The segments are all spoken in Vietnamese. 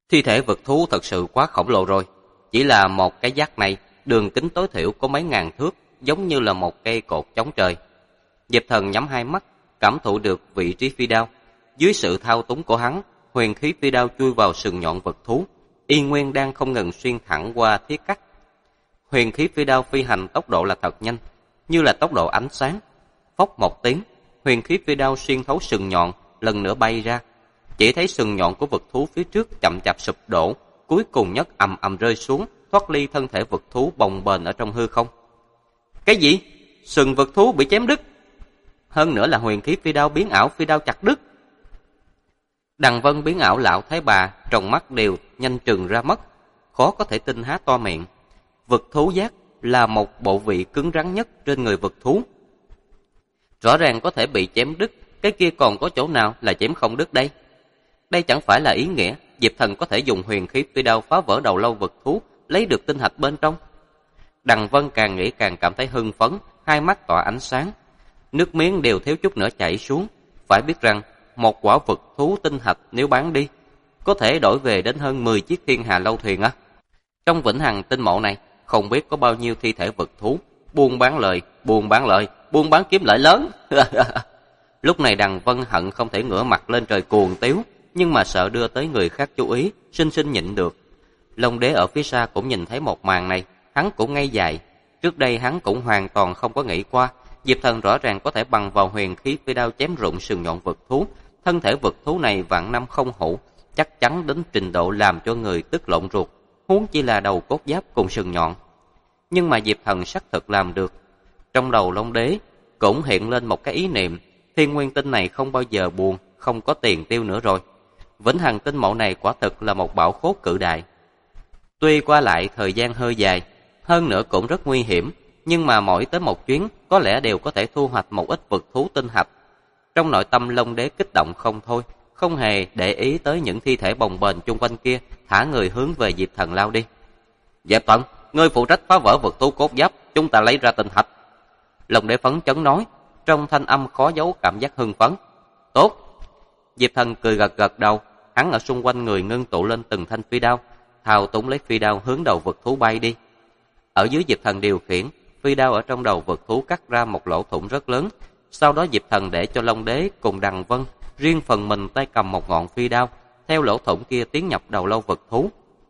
Thi thể vực thú thật sự quá khổng lồ rồi. Chỉ là một cái giác này, đường kính tối thiểu có mấy ngàn thước, giống như là một cây cột chống trời. Diệp Thần nhắm hai mắt, cảm thụ được vị trí phi đao. Dưới sự thao túng của hắn, huyền khí phi đao chui vào sừng nhọn vật thú. Y nguyên đang không ngừng xuyên thẳng qua thiết cắt. Huyền khí phi đao phi hành tốc độ là thật nhanh, như là tốc độ ánh sáng. Phốc một tiếng, huyền khí phi đao xuyên thấu sừng nhọn, lần nữa bay ra. Chỉ thấy sừng nhọn của vật thú phía trước chậm chạp sụp đổ, cuối cùng nhất ầm ầm rơi xuống, thoát ly thân thể vật thú bồng bềnh ở trong hư không. Cái gì? Sừng vật thú bị chém đứt? Hơn nữa là huyền khí phi đao biến ảo phi đao chặt đứt. Đằng Vân biến ảo lão thái bà, trong mắt đều nhanh trừng ra mất, khó có thể tin há to miệng. Vật thú giác là một bộ vị cứng rắn nhất trên người vật thú. Rõ ràng có thể bị chém đứt, cái kia còn có chỗ nào là chém không đứt đây? Đây chẳng phải là ý nghĩa Diệp Thần có thể dùng huyền khí phi đao phá vỡ đầu lâu vật thú, lấy được tinh hạch bên trong. Đằng Vân càng nghĩ càng cảm thấy hưng phấn, hai mắt tỏa ánh sáng, nước miếng đều thiếu chút nữa chảy xuống. Phải biết rằng một quả vật thú tinh hạch nếu bán đi, có thể đổi về đến hơn 10 chiếc thiên hà lâu thuyền á. Trong vĩnh hằng tinh mộ này, không biết có bao nhiêu thi thể vật thú, buôn bán lời, buôn bán kiếm lợi lớn. Lúc này Đằng Vân hận không thể ngửa mặt lên trời cuồng tiếu, nhưng mà sợ đưa tới người khác chú ý, sinh sinh nhịn được. Long Đế ở phía xa cũng nhìn thấy một màn này, hắn cũng ngây dại. Trước đây hắn cũng hoàn toàn không có nghĩ qua, Diệp Thần rõ ràng có thể bằng vào huyền khí phi đao chém rụng sừng nhọn vật thú. Thân thể vật thú này vạn năm không hủ, chắc chắn đến trình độ làm cho người tức lộn ruột, huống chi là đầu cốt giáp cùng sừng nhọn. Nhưng mà Diệp Thần xác thực làm được. Trong đầu Long Đế cũng hiện lên một cái ý niệm, thiên nguyên tinh này không bao giờ buồn, không có tiền tiêu nữa rồi. Vĩnh hằng tinh mộ này quả thực là một bảo khố cự đại. Tuy qua lại thời gian hơi dài, hơn nữa cũng rất nguy hiểm, nhưng mà mỗi tới một chuyến có lẽ đều có thể thu hoạch một ít vật thú tinh hạch. Trong nội tâm Long Đế kích động không thôi, không hề để ý tới những thi thể bồng bềnh chung quanh kia, thả người hướng về Diệp Thần lao đi. Diệp Thần, ngươi phụ trách phá vỡ vật thú cốt giáp, chúng ta lấy ra tinh hạch. Long Đế phấn chấn nói, trong thanh âm khó giấu cảm giác hưng phấn. Tốt. Diệp Thần cười gật gật đầu, hắn ở xung quanh người ngưng tụ lên từng thanh phi đao, thao túng lấy phi đao hướng đầu vật thú bay đi. Ở dưới Diệp Thần điều khiển, phi đao ở trong đầu vật thú cắt ra một lỗ thủng rất lớn. Sau đó Diệp Thần để cho Long Đế cùng Đằng Vân riêng phần mình tay cầm một ngọn phi đao, theo lỗ thủng kia tiến nhập đầu lâu vật thú.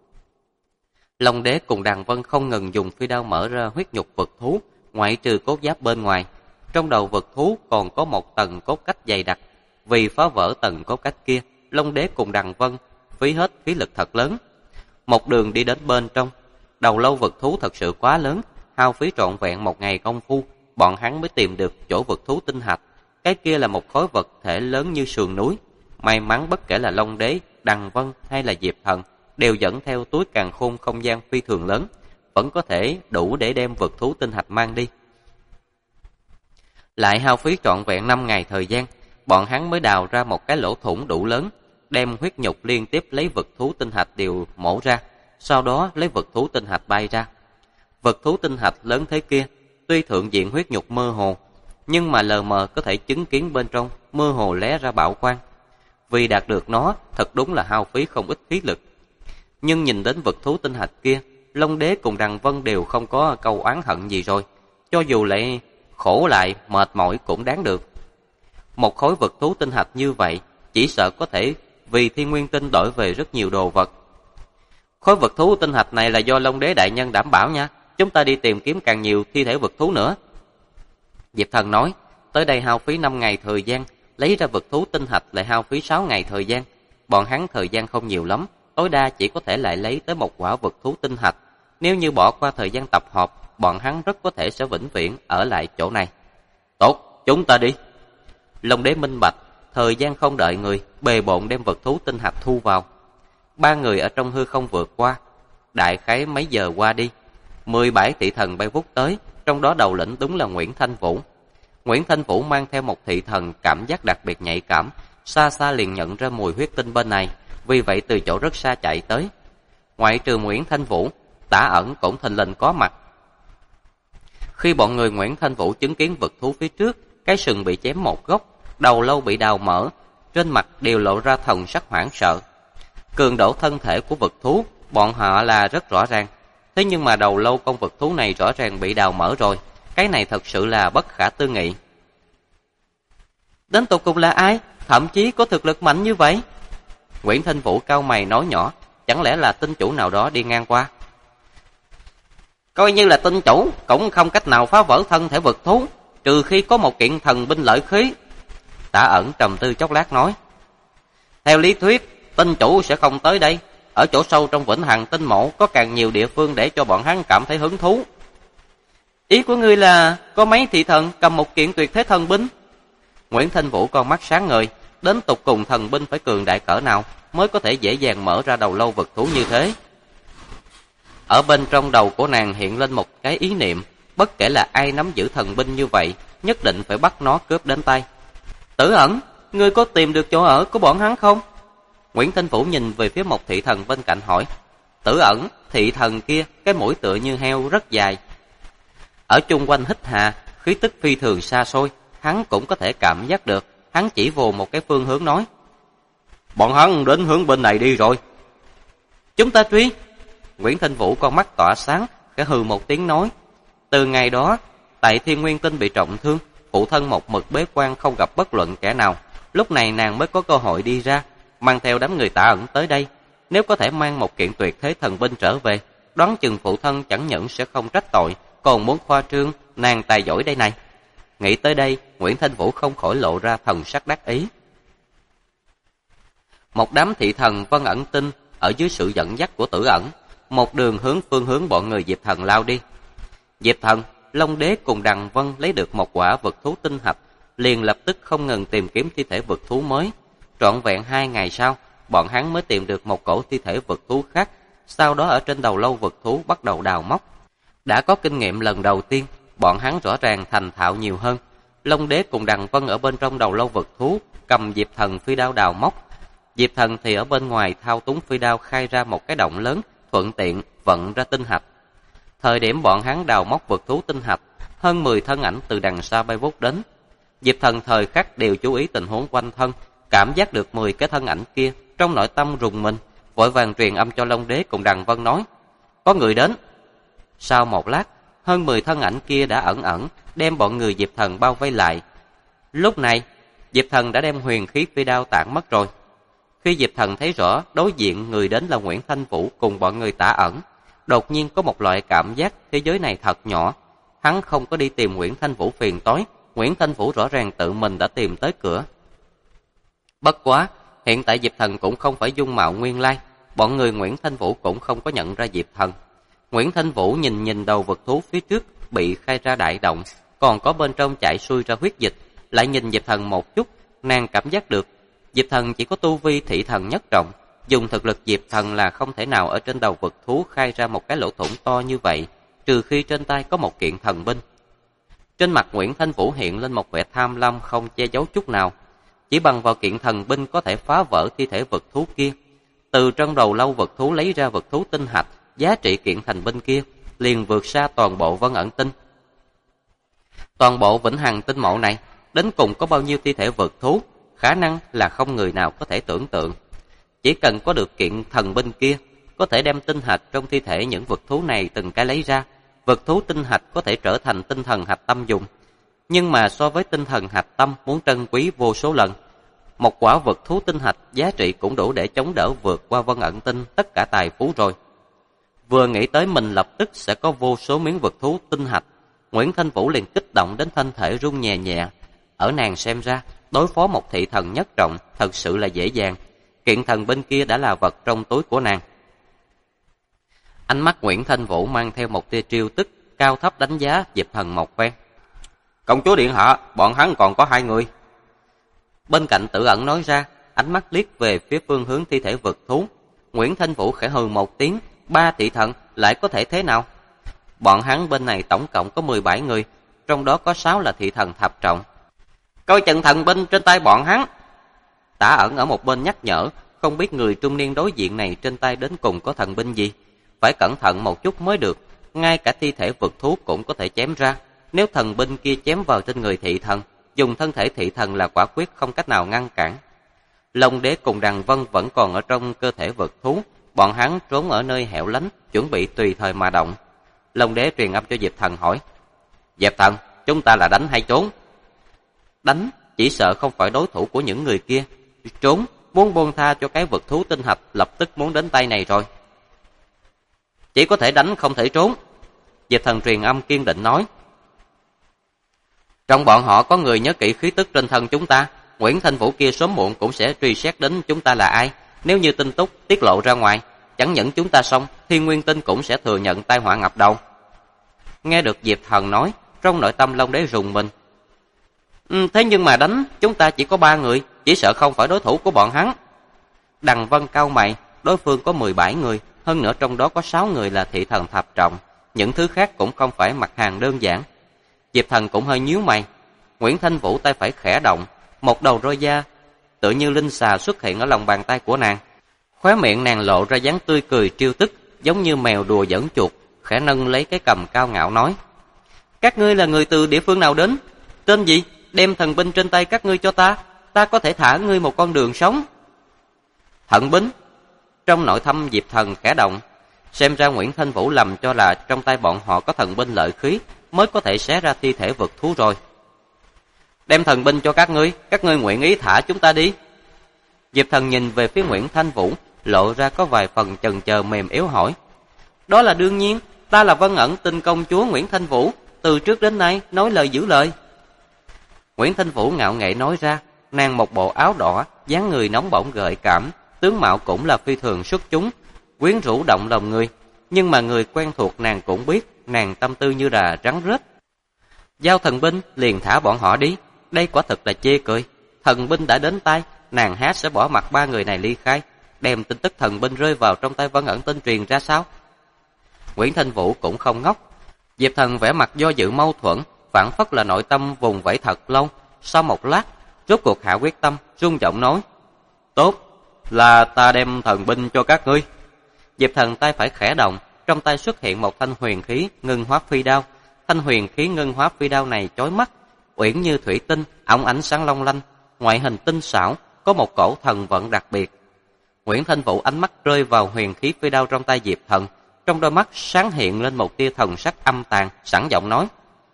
Long Đế cùng Đằng Vân không ngừng dùng phi đao mở ra huyết nhục vật thú, ngoại trừ cốt giáp bên ngoài. Trong đầu vật thú còn có một tầng cốt cách dày đặc. Vì phá vỡ tầng cốt cách kia, Long Đế cùng Đằng Vân phí hết khí lực thật lớn. Một đường đi đến bên trong, đầu lâu vật thú thật sự quá lớn, hao phí trọn vẹn một ngày công phu, bọn hắn mới tìm được chỗ vật thú tinh hạch. Cái kia là một khối vật thể lớn như sườn núi. May mắn bất kể là Long Đế, Đằng Vân hay là Diệp Thần đều dẫn theo túi càn khôn không gian phi thường lớn, vẫn có thể đủ để đem vật thú tinh hạch mang đi. Lại hao phí trọn vẹn 5 ngày thời gian, bọn hắn mới đào ra một cái lỗ thủng đủ lớn, đem huyết nhục liên tiếp lấy vật thú tinh hạch đều mổ ra, sau đó lấy vật thú tinh hạch bay ra. Vật thú tinh hạch lớn thế kia, tuy thượng diện huyết nhục mơ hồ, nhưng mà lờ mờ có thể chứng kiến bên trong mơ hồ lóe ra bảo quang. Vì đạt được nó, thật đúng là hao phí không ít khí lực. Nhưng nhìn đến vật thú tinh hạch kia, Long Đế cùng Đằng Vân đều không có câu oán hận gì rồi, cho dù lại khổ lại mệt mỏi cũng đáng được. Một khối vật thú tinh hạch như vậy, chỉ sợ có thể vì thiên nguyên tinh đổi về rất nhiều đồ vật. Khối vật thú tinh hạch này là do Long Đế đại nhân đảm bảo nha, chúng ta đi tìm kiếm càng nhiều thi thể vật thú nữa. Diệp Thần nói, tới đây hao phí 5 ngày thời gian, lấy ra vật thú tinh hạch lại hao phí 6 ngày thời gian. Bọn hắn thời gian không nhiều lắm, tối đa chỉ có thể lại lấy tới một quả vật thú tinh hạch. Nếu như bỏ qua thời gian tập hợp, bọn hắn rất có thể sẽ vĩnh viễn ở lại chỗ này. Tốt, chúng ta đi. Long Đế minh bạch, thời gian không đợi người, bề bộn đem vật thú tinh hạch thu vào. 3 người ở trong hư không vượt qua, đại khái mấy giờ qua đi, 17 thị thần bay vút tới, trong đó đầu lĩnh đúng là Nguyễn Thanh Vũ. Nguyễn Thanh Vũ mang theo một thị thần cảm giác đặc biệt nhạy cảm, xa xa liền nhận ra mùi huyết tinh bên này, vì vậy từ chỗ rất xa chạy tới. Ngoại trừ Nguyễn Thanh Vũ, Tả Ẩn cũng thình lình có mặt. Khi bọn người Nguyễn Thanh Vũ chứng kiến vật thú phía trước, cái sừng bị chém một góc, đầu lâu bị đào mở, trên mặt đều lộ ra thần sắc hoảng sợ. Cường độ thân thể của vật thú, bọn họ là rất rõ ràng. Thế nhưng mà đầu lâu con vật thú này rõ ràng bị đào mở rồi. Cái này thật sự là bất khả tư nghị. Đến tột cùng là ai? Thậm chí có thực lực mạnh như vậy? Nguyễn Thanh Vũ cau mày nói nhỏ, chẳng lẽ là tinh chủ nào đó đi ngang qua? Coi như là tinh chủ, cũng không cách nào phá vỡ thân thể vật thú, trừ khi có một kiện thần binh lợi khí. Tả Ẩn trầm tư chốc lát nói. Theo lý thuyết, tinh chủ sẽ không tới đây. Ở chỗ sâu trong Vĩnh Hằng Tinh Mộ có càng nhiều địa phương để cho bọn hắn cảm thấy hứng thú. Ý của ngươi là có mấy thị thần cầm một kiện tuyệt thế thần binh? Nguyễn Thanh Vũ con mắt sáng ngời, đến tột cùng thần binh phải cường đại cỡ nào mới có thể dễ dàng mở ra đầu lâu vật thú như thế? Ở bên trong đầu của nàng hiện lên một cái ý niệm, bất kể là ai nắm giữ thần binh như vậy, nhất định phải bắt nó cướp đến tay. Tử Ẩn, ngươi có tìm được chỗ ở của bọn hắn không? Nguyễn Thanh Vũ nhìn về phía một thị thần bên cạnh hỏi. Tử Ẩn, thị thần kia, cái mũi tựa như heo rất dài. Ở chung quanh hít hà, khí tức phi thường xa xôi, hắn cũng có thể cảm giác được. Hắn chỉ vô một cái phương hướng nói. Bọn hắn đến hướng bên này đi rồi. Chúng ta truy. Nguyễn Thanh Vũ con mắt tỏa sáng, khẽ hừ một tiếng nói. Từ ngày đó, tại Thiên Nguyên Tinh bị trọng thương, phụ thân một mực bế quan không gặp bất luận kẻ nào. Lúc này nàng mới có cơ hội đi ra, mang theo đám người Tả Ẩn tới đây. Nếu có thể mang một kiện tuyệt thế thần binh trở về, đoán chừng phụ thân chẳng những sẽ không trách tội, còn muốn khoa trương nàng tài giỏi đây này. Nghĩ tới đây, Nguyễn Thanh Vũ không khỏi lộ ra thần sắc đắc ý. Một đám thị thần Vân Ẩn Tinh ở dưới sự dẫn dắt của Tử Ẩn, một đường hướng phương hướng bọn người Diệp Thần lao đi. Diệp Thần, Long Đế cùng Đằng Vân lấy được một quả vật thú tinh hạch, liền lập tức không ngừng tìm kiếm thi thể vật thú mới. Trọn vẹn 2 ngày sau, bọn hắn mới tìm được một cổ thi thể vật thú khác, sau đó ở trên đầu lâu vật thú bắt đầu đào móc. Đã có kinh nghiệm lần đầu tiên, bọn hắn rõ ràng thành thạo nhiều hơn. Long Đế cùng Đằng Vân ở bên trong đầu lâu vật thú, cầm Diệp Thần phi đao đào móc. Diệp Thần thì ở bên ngoài thao túng phi đao khai ra một cái động lớn, thuận tiện vận ra tinh hạch. Thời điểm bọn hắn đào móc vật thú tinh hạch, hơn 10 thân ảnh từ đằng xa bay vút đến. Diệp Thần thời khắc đều chú ý tình huống quanh thân, cảm giác được 10 cái thân ảnh kia, trong nội tâm rùng mình, vội vàng truyền âm cho Long Đế cùng Đằng Vân nói, có người đến. Sau một lát, hơn 10 thân ảnh kia đã ẩn ẩn, đem bọn người Diệp Thần bao vây lại. Lúc này, Diệp Thần đã đem huyền khí phi đao tản mất rồi. Khi Diệp Thần thấy rõ đối diện người đến là Nguyễn Thanh Vũ cùng bọn người Tả Ẩn, đột nhiên có một loại cảm giác thế giới này thật nhỏ. Hắn không có đi tìm Nguyễn Thanh Vũ phiền toái, Nguyễn Thanh Vũ rõ ràng tự mình đã tìm tới cửa. Bất quá, hiện tại Diệp Thần cũng không phải dung mạo nguyên lai, bọn người Nguyễn Thanh Vũ cũng không có nhận ra Diệp Thần. Nguyễn Thanh Vũ nhìn đầu vật thú phía trước bị khai ra đại động, còn có bên trong chảy xuôi ra huyết dịch, lại nhìn Diệp Thần một chút, nàng cảm giác được Diệp Thần chỉ có tu vi thị thần nhất trọng, dùng thực lực Diệp Thần là không thể nào ở trên đầu vật thú khai ra một cái lỗ thủng to như vậy, trừ khi trên tay có một kiện thần binh. Trên mặt Nguyễn Thanh Vũ hiện lên một vẻ tham lam không che giấu chút nào, chỉ bằng vào kiện thần binh có thể phá vỡ thi thể vật thú kia. Từ trong đầu lâu vật thú lấy ra vật thú tinh hạch, giá trị kiện thần binh kia liền vượt xa toàn bộ Vân Ẩn Tinh. Toàn bộ Vĩnh Hằng Tinh Mộ này, đến cùng có bao nhiêu thi thể vật thú, khả năng là không người nào có thể tưởng tượng. Chỉ cần có được kiện thần binh kia, có thể đem tinh hạch trong thi thể những vật thú này từng cái lấy ra, vật thú tinh hạch có thể trở thành tinh thần hạch tâm dùng. Nhưng mà so với tinh thần hạch tâm muốn trân quý vô số lần, một quả vật thú tinh hạch giá trị cũng đủ để chống đỡ vượt qua Vân Ẩn Tinh tất cả tài phú rồi. Vừa nghĩ tới mình lập tức sẽ có vô số miếng vật thú tinh hạch, Nguyễn Thanh Vũ liền kích động đến thân thể run nhẹ nhẹ. Ở nàng xem ra, đối phó một thị thần nhất trọng thật sự là dễ dàng. Kiện thần binh kia đã là vật trong túi của nàng. Ánh mắt Nguyễn Thanh Vũ mang theo một tia trêu tức, cao thấp đánh giá Diệp Thần một phen. Công chúa điện hạ, bọn hắn còn có 2 người. Bên cạnh Tử Ẩn nói ra, ánh mắt liếc về phía phương hướng thi thể vật thú. Nguyễn Thanh Vũ khẽ hừ một tiếng, 3 thị thần lại có thể thế nào? Bọn hắn bên này tổng cộng có 17 người, trong đó có 6 là thị thần thập trọng. Coi chừng thần binh trên tay bọn hắn. Tả Ẩn ở một bên nhắc nhở, không biết người trung niên đối diện này trên tay đến cùng có thần binh gì. Phải cẩn thận một chút mới được, ngay cả thi thể vật thú cũng có thể chém ra. Nếu thần binh kia chém vào trên người thị thần, dùng thân thể thị thần là quả quyết không cách nào ngăn cản. Long Đế cùng Đằng Vân vẫn còn ở trong cơ thể vật thú, bọn hắn trốn ở nơi hẻo lánh, chuẩn bị tùy thời mà động. Long Đế truyền âm cho Diệp Thần hỏi: Diệp Thần, chúng ta là đánh hay trốn? Đánh, chỉ sợ không phải đối thủ của những người kia. Trốn, muốn buông tha cho cái vật thú tinh hạch lập tức muốn đến tay này rồi. Chỉ có thể đánh không thể trốn. Diệp Thần truyền âm kiên định nói: Trong bọn họ có người nhớ kỹ khí tức trên thân chúng ta, Nguyễn Thanh Vũ kia sớm muộn cũng sẽ truy xét đến chúng ta là ai. Nếu như tin tức tiết lộ ra ngoài, chẳng những chúng ta xong, Thiên Nguyên Tinh cũng sẽ thừa nhận tai họa ngập đầu. Nghe được Diệp Thần nói, trong nội tâm Long Đế rùng mình. Thế nhưng mà đánh, chúng ta chỉ có 3 người, chỉ sợ không phải đối thủ của bọn hắn. Đằng Vân cau mày, đối phương có 17 người, hơn nữa trong đó có 6 người là thị thần thập trọng, những thứ khác cũng không phải mặt hàng đơn giản. Diệp Thần cũng hơi nhíu mày. Nguyễn Thanh Vũ tay phải khẽ động, một đầu roi da tự như linh xà xuất hiện ở lòng bàn tay của nàng. Khóe miệng nàng lộ ra dáng tươi cười trêu tức, giống như mèo đùa giỡn chuột, khẽ nâng lấy cái cằm cao ngạo nói: Các ngươi là người từ địa phương nào đến? Tên gì? Đem thần binh trên tay các ngươi cho ta, ta có thể thả ngươi một con đường sống. Thần binh? Trong nội tâm Diệp Thần khẽ động, xem ra Nguyễn Thanh Vũ lầm cho là trong tay bọn họ có thần binh lợi khí mới có thể xé ra thi thể vật thú rồi. Đem thần binh cho các ngươi nguyện ý thả chúng ta đi. Diệp Thần nhìn về phía Nguyễn Thanh Vũ, lộ ra có vài phần chần chờ mềm yếu hỏi: Đó là đương nhiên, ta là Vân Ẩn Tinh công chúa Nguyễn Thanh Vũ, từ trước đến nay nói lời giữ lời. Nguyễn Thanh Vũ ngạo nghễ nói ra, nàng một bộ áo đỏ, dáng người nóng bỏng gợi cảm, tướng mạo cũng là phi thường xuất chúng, quyến rũ động lòng người, nhưng mà người quen thuộc nàng cũng biết, nàng tâm tư như là rắn rết. Giao thần binh liền thả bọn họ đi, đây quả thực là chê cười. Thần binh đã đến tay, nàng há sẽ bỏ mặc 3 người này ly khai, đem tin tức thần binh rơi vào trong tay Vân Ẩn Tinh truyền ra sao? Nguyễn Thanh Vũ cũng không ngốc. Diệp Thần vẻ mặt do dự mâu thuẫn, phảng phất là nội tâm vùng vẫy thật lâu. Sau một lát, rốt cuộc hạ quyết tâm, rung giọng nói: Tốt, là ta đem thần binh cho các ngươi. Diệp Thần tay phải khẽ động, trong tay xuất hiện một thanh huyền khí ngân hóa phi đao. Thanh huyền khí ngân hóa phi đao này chói mắt, uyển như thủy tinh, óng ánh sáng long lanh, ngoại hình tinh xảo, có một cổ thần vận đặc biệt. Nguyễn Thanh Vũ ánh mắt rơi vào huyền khí phi đao trong tay Diệp Thần, trong đôi mắt sáng hiện lên một tia thần sắc âm tàn, sẵn giọng nói: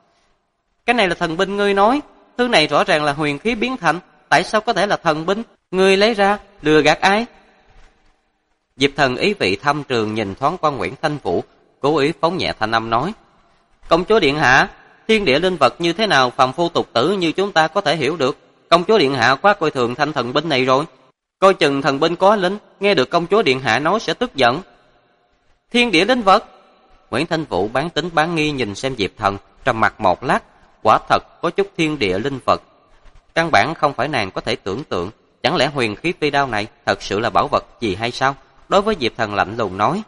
Cái này là thần binh ngươi nói, thứ này rõ ràng là huyền khí biến thành, tại sao có thể là thần binh? Ngươi lấy ra, lừa gạt ai? Diệp Thần ý vị thâm trường nhìn thoáng qua Nguyễn Thanh Vũ, cố ý phóng nhẹ thanh âm nói: Công chúa điện hạ, thiên địa linh vật như thế nào phàm phu tục tử như chúng ta có thể hiểu được. Công chúa điện hạ quá coi thường thanh thần binh này rồi. Coi chừng thần binh có linh, nghe được công chúa điện hạ nói sẽ tức giận. Thiên địa linh vật? Nguyễn Thanh Vũ bán tính bán nghi nhìn xem Diệp Thần, trầm mặt một lát, quả thật có chút thiên địa linh vật. Căn bản không phải nàng có thể tưởng tượng, chẳng lẽ huyền khí phi đao này thật sự là bảo vật gì hay sao? Đối với Diệp Thần lạnh lùng nói: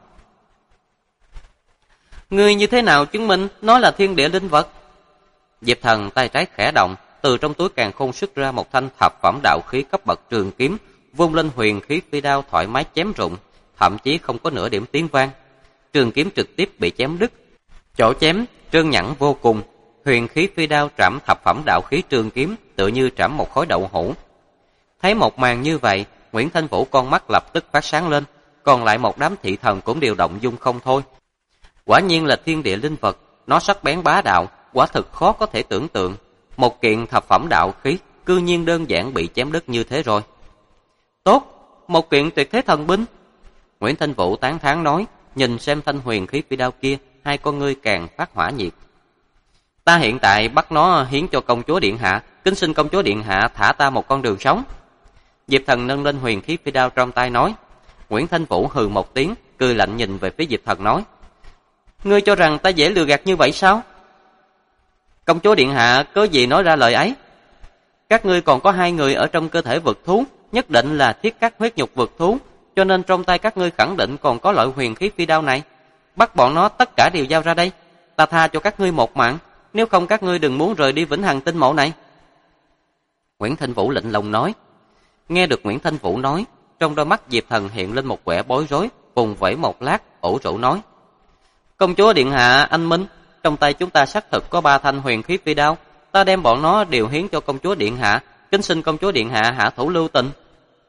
Ngươi như thế nào chứng minh nó là thiên địa linh vật? Diệp Thần tay trái khẽ động, từ trong túi càn khôn xuất ra một thanh thập phẩm đạo khí cấp bậc trường kiếm, vung lên huyền khí phi đao thoải mái chém rụng, thậm chí không có nửa điểm tiếng vang. Trường kiếm trực tiếp bị chém đứt. Chỗ chém trơn nhẵn vô cùng, huyền khí phi đao trảm thập phẩm đạo khí trường kiếm tựa như trảm một khối đậu hũ. Thấy một màn như vậy, Nguyễn Thanh Vũ con mắt lập tức phát sáng lên, còn lại một đám thị thần cũng đều động dung không thôi. Quả nhiên là thiên địa linh vật, nó sắc bén bá đạo, quả thực khó có thể tưởng tượng. Một kiện thập phẩm đạo khí, cư nhiên đơn giản bị chém đứt như thế rồi. Tốt, một kiện tuyệt thế thần binh. Nguyễn Thanh Vũ tán thán nói, nhìn xem thanh huyền khí phi đao kia, hai con ngươi càng phát hỏa nhiệt. Ta hiện tại bắt nó hiến cho công chúa điện hạ, kính xin công chúa điện hạ thả ta một con đường sống. Diệp Thần nâng lên huyền khí phi đao trong tay nói. Nguyễn Thanh Vũ hừ một tiếng, cười lạnh nhìn về phía Diệp Thần nói: Ngươi cho rằng ta dễ lừa gạt như vậy sao? Công chúa điện hạ có gì nói ra lời ấy? Các ngươi còn có 2 người ở trong cơ thể vực thú, nhất định là thiết cắt huyết nhục vực thú, cho nên trong tay các ngươi khẳng định còn có loại huyền khí phi đao này. Bắt bọn nó tất cả đều giao ra đây, ta tha cho các ngươi một mạng, nếu không các ngươi đừng muốn rời đi Vĩnh Hằng Tinh Mộ này. Nguyễn Thanh Vũ lạnh lùng nói. Nghe được Nguyễn Thanh Vũ nói, trong đôi mắt Diệp Thần hiện lên một vẻ bối rối, vùng vẫy một lát, ủ rũ nói: Công chúa điện hạ anh minh, trong tay chúng ta xác thực có 3 thanh huyền khí phi đao, ta đem bọn nó đều hiến cho công chúa điện hạ, kính xin công chúa điện hạ hạ thủ lưu tình.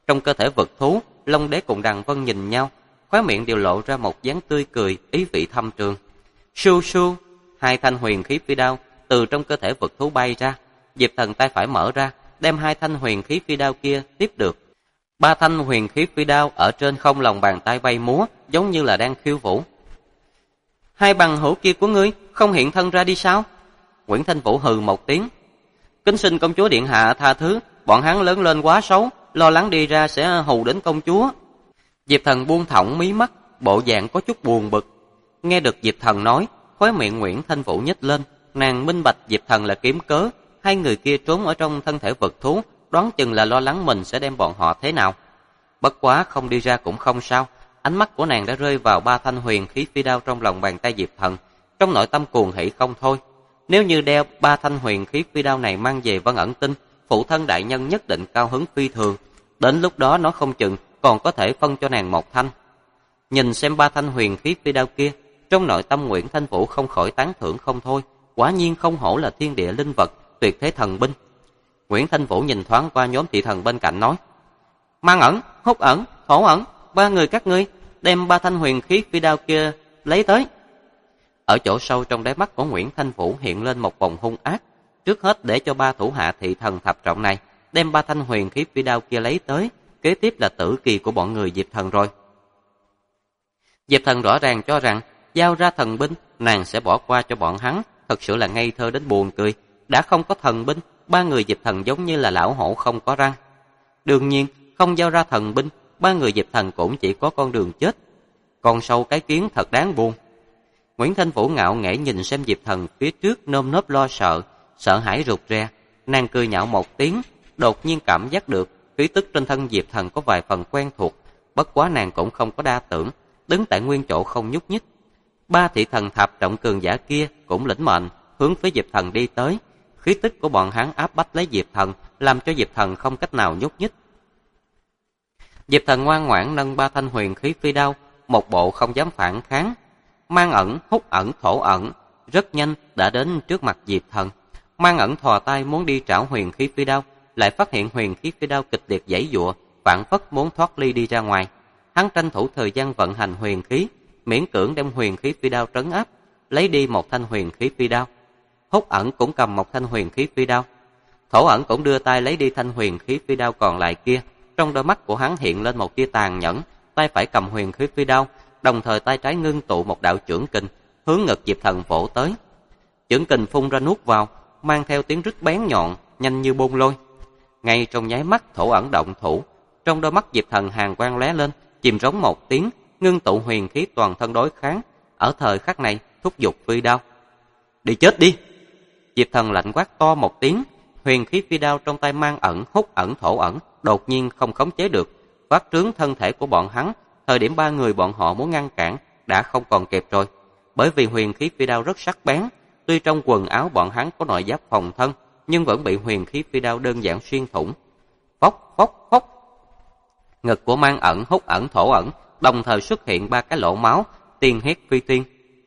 Trong cơ thể vật thú, Long Đế cùng Đằng Vân nhìn nhau, khóe miệng đều lộ ra một dáng tươi cười, ý vị thâm trường. Su su, hai thanh huyền khí phi đao từ trong cơ thể vật thú bay ra. Diệp Thần tay phải mở ra, đem hai thanh huyền khí phi đao kia tiếp được. Ba thanh huyền khí phi đao ở trên không lòng bàn tay bay múa, giống như là đang khiêu vũ. Hai bằng hữu kia của ngươi không hiện thân ra đi sao? Nguyễn Thanh Vũ hừ một tiếng. Kính xin công chúa điện hạ tha thứ, bọn hắn lớn lên quá xấu, lo lắng đi ra sẽ hù đến công chúa. Diệp Thần buông thõng mí mắt, bộ dạng có chút buồn bực. Nghe được Diệp Thần nói, khóe miệng Nguyễn Thanh Vũ nhếch lên, nàng minh bạch Diệp Thần là kiếm cớ, hai người kia trốn ở trong thân thể vật thú, đoán chừng là lo lắng mình sẽ đem bọn họ thế nào. Bất quá không đi ra cũng không sao, ánh mắt của nàng đã rơi vào ba thanh huyền khí phi đao trong lòng bàn tay Diệp Thần, trong nội tâm cuồng hỉ không thôi. Nếu như đeo ba thanh huyền khí phi đao này mang về Vân Ẩn Tinh, phụ thân đại nhân nhất định cao hứng phi thường, đến lúc đó nó không chừng còn có thể phân cho nàng một thanh. Nhìn xem ba thanh huyền khí phi đao kia, trong nội tâm Nguyễn Thanh Vũ không khỏi tán thưởng không thôi, quả nhiên không hổ là thiên địa linh vật, tuyệt thế thần binh. Nguyễn Thanh Vũ nhìn thoáng qua nhóm thị thần bên cạnh nói: Mang Ẩn, Húc Ẩn, Thổ Ẩn, ba người các ngươi đem ba thanh huyền khí phi đao kia lấy tới. Ở chỗ sâu trong đáy mắt của Nguyễn Thanh Vũ hiện lên một vòng hung ác, trước hết để cho ba thủ hạ thị thần thập trọng này đem ba thanh huyền khí phi đao kia lấy tới, kế tiếp là tử kỳ của bọn người Diệp Thần rồi. Diệp Thần rõ ràng cho rằng giao ra thần binh nàng sẽ bỏ qua cho bọn hắn, thật sự là ngây thơ đến buồn cười. Đã không có thần binh, ba người Diệp Thần giống như là lão hổ không có răng. Đương nhiên không giao ra thần binh, ba người Diệp Thần cũng chỉ có con đường chết. Con sâu cái kiến thật đáng buồn. Nguyễn Thanh Vũ ngạo nghễ nhìn xem Diệp Thần phía trước nơm nớp lo sợ, sợ hãi rụt rè. Nàng cười nhạo một tiếng, đột nhiên cảm giác được khí tức trên thân Diệp Thần có vài phần quen thuộc. Bất quá nàng cũng không có đa tưởng, đứng tại nguyên chỗ không nhúc nhích. Ba thị thần thập trọng cường giả kia cũng lĩnh mệnh hướng phía Diệp Thần đi tới. Khí tức của bọn hắn áp bách lấy Diệp Thần, làm cho Diệp Thần không cách nào nhúc nhích. Diệp Thần ngoan ngoãn nâng ba thanh huyền khí phi đao, một bộ không dám phản kháng. Mang Ẩn, Húc Ẩn, Thổ Ẩn rất nhanh đã đến trước mặt Diệp Thần. Mang Ẩn thò tay muốn đi trảo huyền khí phi đao, lại phát hiện huyền khí phi đao kịch liệt giãy giụa, phản phất muốn thoát ly đi ra ngoài. Hắn tranh thủ thời gian vận hành huyền khí, miễn cưỡng đem huyền khí phi đao trấn áp, lấy đi một thanh huyền khí phi đao. Húc Ẩn cũng cầm một thanh huyền khí phi đao. Thổ Ẩn cũng đưa tay lấy đi thanh huyền khí phi đao còn lại kia. Trong đôi mắt của hắn hiện lên một tia tàn nhẫn, tay phải cầm huyền khí phi đao, đồng thời tay trái ngưng tụ một đạo chưởng kình, hướng ngực Diệp Thần vỗ tới. Chưởng kình phun ra nuốt vào, mang theo tiếng rít bén nhọn, nhanh như bôn lôi. Ngay trong nháy mắt Thổ Ẩn động thủ, trong đôi mắt Diệp Thần hàn quang lóe lên, chìm rống một tiếng, ngưng tụ huyền khí toàn thân đối kháng. Ở thời khắc này thúc giục phi đao. Đi chết đi! Diệp Thần lạnh quát to một tiếng, huyền khí phi đao trong tay Mang Ẩn, Húc Ẩn, Thổ Ẩn đột nhiên không khống chế được, phát trướng thân thể của bọn hắn. Thời điểm ba người bọn họ muốn ngăn cản đã không còn kịp rồi, bởi vì huyền khí phi đao rất sắc bén. Tuy trong quần áo bọn hắn có nội giáp phòng thân, nhưng vẫn bị huyền khí phi đao đơn giản xuyên thủng. Phốc phốc phốc. Ngực của Mang Ẩn, Húc Ẩn, Thổ Ẩn đồng thời xuất hiện ba cái lỗ máu, tiên hét phi tiên.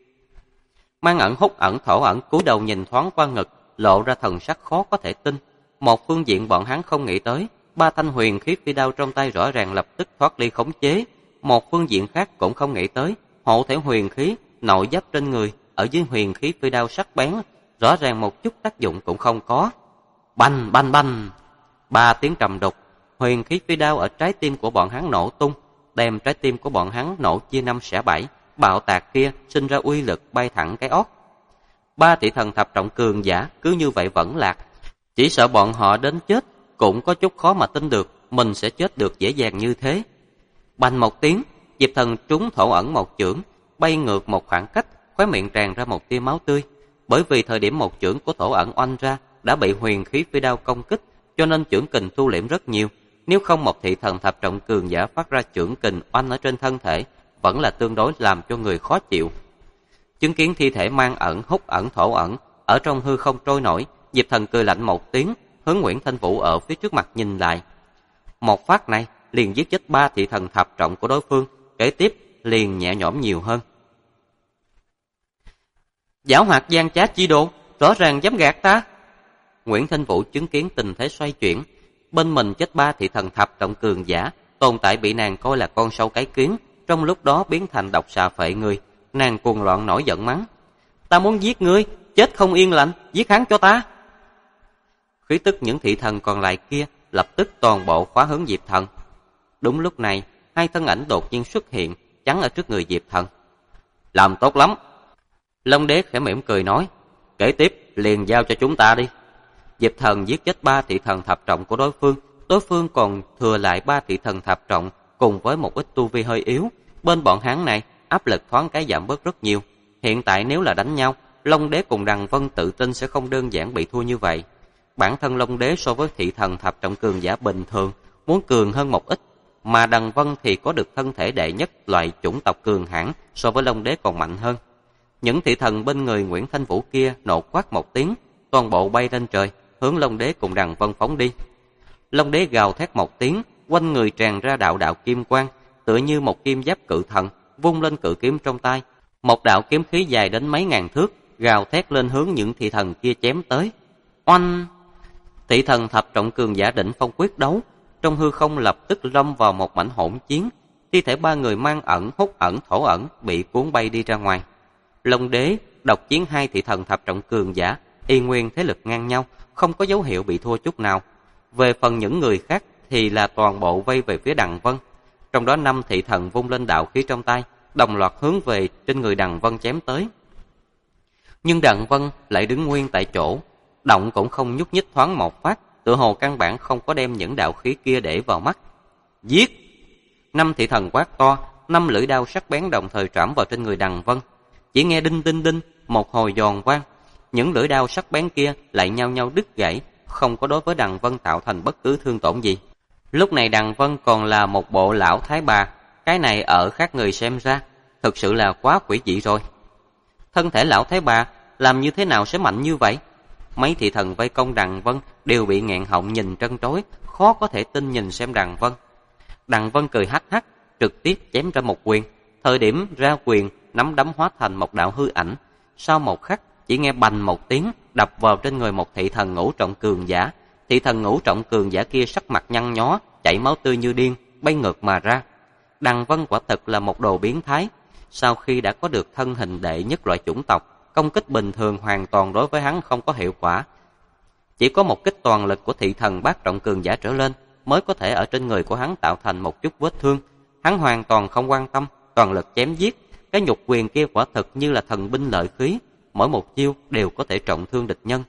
Mang Ẩn, Húc Ẩn, Thổ Ẩn cúi đầu nhìn thoáng qua ngực, lộ ra thần sắc khó có thể tin. Một phương diện bọn hắn không nghĩ tới, ba thanh huyền khí phi đao trong tay rõ ràng lập tức thoát ly khống chế. Một phương diện khác cũng không nghĩ tới, hộ thể huyền khí, nội giáp trên người ở dưới huyền khí phi đao sắc bén, rõ ràng một chút tác dụng cũng không có. Bành bành bành, ba tiếng trầm đục, huyền khí phi đao ở trái tim của bọn hắn nổ tung, đem trái tim của bọn hắn nổ chia năm xẻ bảy. Bạo tạc kia sinh ra uy lực bay thẳng cái óc. Ba thị thần thập trọng cường giả cứ như vậy vẫn lạc, chỉ sợ bọn họ đến chết cũng có chút khó mà tin được mình sẽ chết được dễ dàng như thế. Bành một tiếng, Diệp Thần trúng Thổ Ẩn một chưởng, bay ngược một khoảng cách, khóe miệng tràn ra một tia máu tươi. Bởi vì thời điểm một chưởng của Thổ Ẩn oanh ra đã bị huyền khí phi đao công kích, cho nên chưởng kình thu liễm rất nhiều. Nếu không một thị thần thập trọng cường giả phát ra chưởng kình oanh ở trên thân thể, vẫn là tương đối làm cho người khó chịu. Chứng kiến thi thể Mang Ẩn, Húc Ẩn, Thổ Ẩn ở trong hư không trôi nổi, Diệp Thần cười lạnh một tiếng, hướng Nguyễn Thanh Vũ ở phía trước mặt nhìn lại. Một phát này liền giết chết ba thị thần thập trọng của đối phương, kế tiếp liền nhẹ nhõm nhiều hơn. Giảo hoạt gian trá chi đồ, rõ ràng dám gạt ta. Nguyễn Thanh Vũ chứng kiến tình thế xoay chuyển, bên mình chết 3 thị thần thập trọng cường giả, tồn tại bị nàng coi là con sâu cái kiến, trong lúc đó biến thành độc xà phệ người. Nàng cuồng loạn nổi giận mắng: "Ta muốn giết ngươi, chết không yên lành, giết hắn cho ta!" Khí tức những thị thần còn lại kia lập tức toàn bộ khóa hướng Diệp Thần. Đúng lúc này, hai thân ảnh đột nhiên xuất hiện, chắn ở trước người Diệp Thần. "Làm tốt lắm!" Long Đế khẽ mỉm cười nói: "Kế tiếp liền giao cho chúng ta đi." Diệp Thần giết chết 3 thị thần thập trọng của đối phương còn thừa lại 3 thị thần thập trọng cùng với một ít tu vi hơi yếu. Bên bọn hắn này, áp lực thoáng cái giảm bớt rất nhiều. Hiện tại nếu là đánh nhau, Long Đế cùng Đằng Vân tự tin sẽ không đơn giản bị thua như vậy. Bản thân Long Đế so với thị thần thập trọng cường giả bình thường muốn cường hơn một ít, mà Đằng Vân thì có được thân thể đệ nhất loại chủng tộc cường hãn, so với Long Đế còn mạnh hơn. Những thị thần bên người Nguyễn Thanh Vũ kia nộ quát một tiếng, toàn bộ bay lên trời, hướng Long Đế cùng Đằng Vân phóng đi. Long Đế gào thét một tiếng, quanh người tràn ra đạo đạo kim quang, tựa như một kim giáp cự thần, vung lên cự kiếm trong tay. Một đạo kiếm khí dài đến mấy ngàn thước, gào thét lên hướng những thị thần kia chém tới. Oanh! Thị thần thập trọng cường giả đỉnh phong quyết đấu, trong hư không lập tức lâm vào một mảnh hỗn chiến. Thi thể 3 người mang ẩn, hút ẩn, thổ ẩn bị cuốn bay đi ra ngoài. Long Đế độc chiến 2 thị thần thập trọng cường giả, y nguyên thế lực ngang nhau, không có dấu hiệu bị thua chút nào. Về phần những người khác thì là toàn bộ vây về phía Đằng Vân. Trong đó 5 thị thần vung lên đạo khí trong tay, đồng loạt hướng về trên người Đằng Vân chém tới. Nhưng Đằng Vân lại đứng nguyên tại chỗ, động cũng không nhúc nhích thoáng một phát, tựa hồ căn bản không có đem những đạo khí kia để vào mắt. Giết! 5 thị thần quát to, 5 lưỡi đao sắc bén đồng thời trảm vào trên người Đằng Vân. Chỉ nghe đinh đinh đinh, một hồi giòn vang, những lưỡi đao sắc bén kia lại nhau nhau đứt gãy, không có đối với Đằng Vân tạo thành bất cứ thương tổn gì. Lúc này Đằng Vân còn là một bộ lão thái bà, cái này ở khác người xem ra, thực sự là quá quỷ dị rồi. Thân thể lão thái bà làm như thế nào sẽ mạnh như vậy? Mấy thị thần vây công Đằng Vân đều bị nghẹn họng nhìn trân trối, khó có thể tin nhìn xem Đằng Vân. Đằng Vân cười hắc hắc, trực tiếp chém ra một quyền. Thời điểm ra quyền, nắm đấm hóa thành một đạo hư ảnh. Sau một khắc, chỉ nghe bành một tiếng, đập vào trên người một thị thần ngũ trọng cường giả. Thị thần ngũ trọng cường giả kia sắc mặt nhăn nhó, chảy máu tươi như điên, bay ngược mà ra. Đằng Vân quả thực là một đồ biến thái. Sau khi đã có được thân hình đệ nhất loại chủng tộc, công kích bình thường hoàn toàn đối với hắn không có hiệu quả. Chỉ có một kích toàn lực của thị thần bát trọng cường giả trở lên mới có thể ở trên người của hắn tạo thành một chút vết thương. Hắn hoàn toàn không quan tâm, toàn lực chém giết. Cái nhục quyền kia quả thực như là thần binh lợi khí, mỗi một chiêu đều có thể trọng thương địch nhân.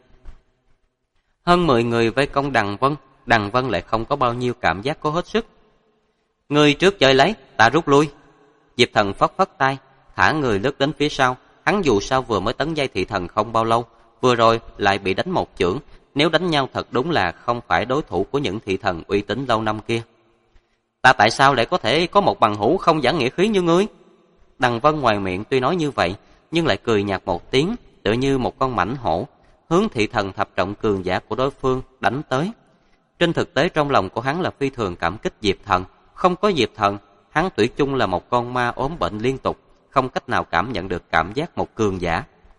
Hơn 10 người vây công Đằng Vân lại không có bao nhiêu cảm giác cố hết sức. Người trước chơi lấy, ta rút lui. Diệp Thần phất phất tay, thả người lướt đến phía sau. Hắn dù sao vừa mới tấn giai thị thần không bao lâu, vừa rồi lại bị đánh một chưởng. Nếu đánh nhau thật đúng là không phải đối thủ của những thị thần uy tín lâu năm kia. Ta tại sao lại có thể có một bằng hữu không giảng nghĩa khí như ngươi? Đằng Vân ngoài miệng tuy nói như vậy, nhưng lại cười nhạt một tiếng, tựa như một con mãnh hổ, hướng thị thần thập trọng cường giả của đối phương đánh tới. Trên thực tế trong lòng của hắn là phi thường cảm kích Diệp Thần. Không có Diệp Thần, hắn thủy chung là một con ma ốm bệnh liên tục, không cách nào cảm nhận được cảm giác một cường giả.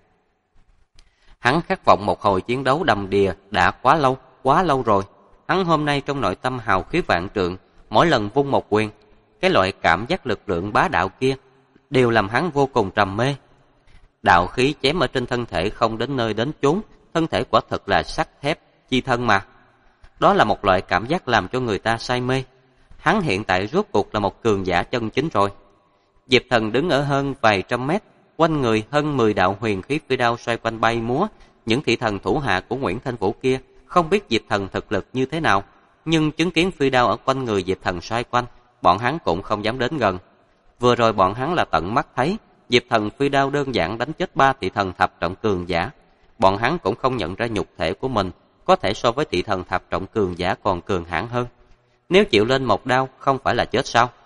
Hắn khát vọng một hồi chiến đấu đầm đìa đã quá lâu rồi. Hắn hôm nay trong nội tâm hào khí vạn trượng, mỗi lần vung một quyền, cái loại cảm giác lực lượng bá đạo kia đều làm hắn vô cùng trầm mê. Đạo khí chém ở trên thân thể không đến nơi đến chốn, thân thể quả thực là sắt thép chi thân mà. Đó là một loại cảm giác làm cho người ta say mê. Hắn hiện tại rốt cuộc là một cường giả chân chính rồi. Diệp Thần đứng ở hơn vài trăm mét, quanh người hơn 10 đạo huyền khí phi đao xoay quanh bay múa. Những thị thần thủ hạ của Nguyễn Thanh Vũ kia không biết Diệp Thần thực lực như thế nào, nhưng chứng kiến phi đao ở quanh người Diệp Thần xoay quanh, bọn hắn cũng không dám đến gần. Vừa rồi bọn hắn là tận mắt thấy Diệp Thần phi đao đơn giản đánh chết 3 thị thần thập trọng cường giả. Bọn hắn cũng không nhận ra nhục thể của mình có thể so với thị thần thập trọng cường giả còn cường hãn hơn. Nếu chịu lên một đao không phải là chết sao?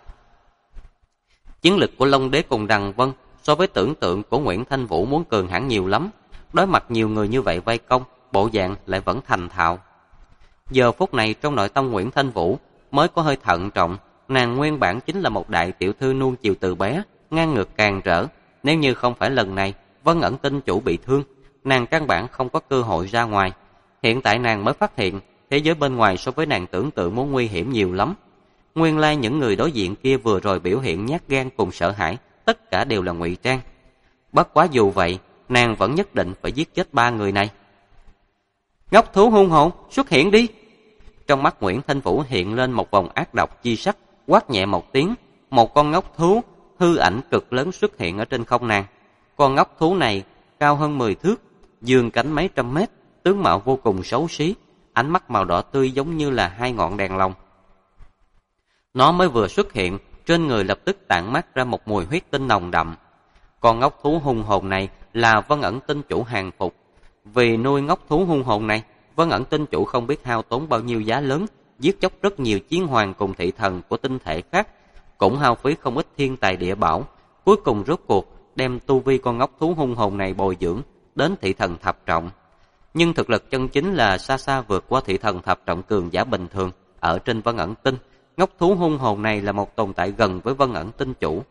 Chiến lực của Long Đế cùng Đằng Vân so với tưởng tượng của Nguyễn Thanh Vũ muốn cường hãn nhiều lắm. Đối mặt nhiều người như vậy vây công, bộ dạng lại vẫn thành thạo. Giờ phút này trong nội tâm Nguyễn Thanh Vũ mới có hơi thận trọng. Nàng nguyên bản chính là một đại tiểu thư nuông chiều từ bé, ngang ngược càn rỡ. Nếu như không phải lần này Vân Ẩn tinh chủ bị thương, nàng căn bản không có cơ hội ra ngoài. Hiện tại nàng mới phát hiện thế giới bên ngoài so với nàng tưởng tượng muốn nguy hiểm nhiều lắm. Nguyên lai những người đối diện kia vừa rồi biểu hiện nhát gan cùng sợ hãi, tất cả đều là ngụy trang. Bất quá dù vậy, nàng vẫn nhất định phải giết chết 3 người này. Ngốc thú hung hồn, xuất hiện đi! Trong mắt Nguyễn Thanh Vũ hiện lên một vòng ác độc chi sắc, quát nhẹ một tiếng, một con ngốc thú hư ảnh cực lớn xuất hiện ở trên không nàng. Con ngốc thú này cao hơn 10 thước, dương cánh mấy trăm mét, tướng mạo vô cùng xấu xí, ánh mắt màu đỏ tươi giống như là 2 ngọn đèn lồng. Nó mới vừa xuất hiện, trên người lập tức tản mát ra một mùi huyết tinh nồng đậm. Con ngốc thú hung hồn này là Vân Ẩn Tinh Chủ hàng phục. Vì nuôi ngốc thú hung hồn này, Vân Ẩn Tinh Chủ không biết hao tốn bao nhiêu giá lớn, giết chóc rất nhiều chiến hoàng cùng thị thần của tinh thể khác, cũng hao phí không ít thiên tài địa bảo, cuối cùng rốt cuộc đem tu vi con ngốc thú hung hồn này bồi dưỡng đến thị thần thập trọng. Nhưng thực lực chân chính là xa xa vượt qua thị thần thập trọng cường giả bình thường. Ở trên Vân Ẩn Tinh, ngốc thú hung hồn này là một tồn tại gần với Vân Ẩn Tinh Chủ.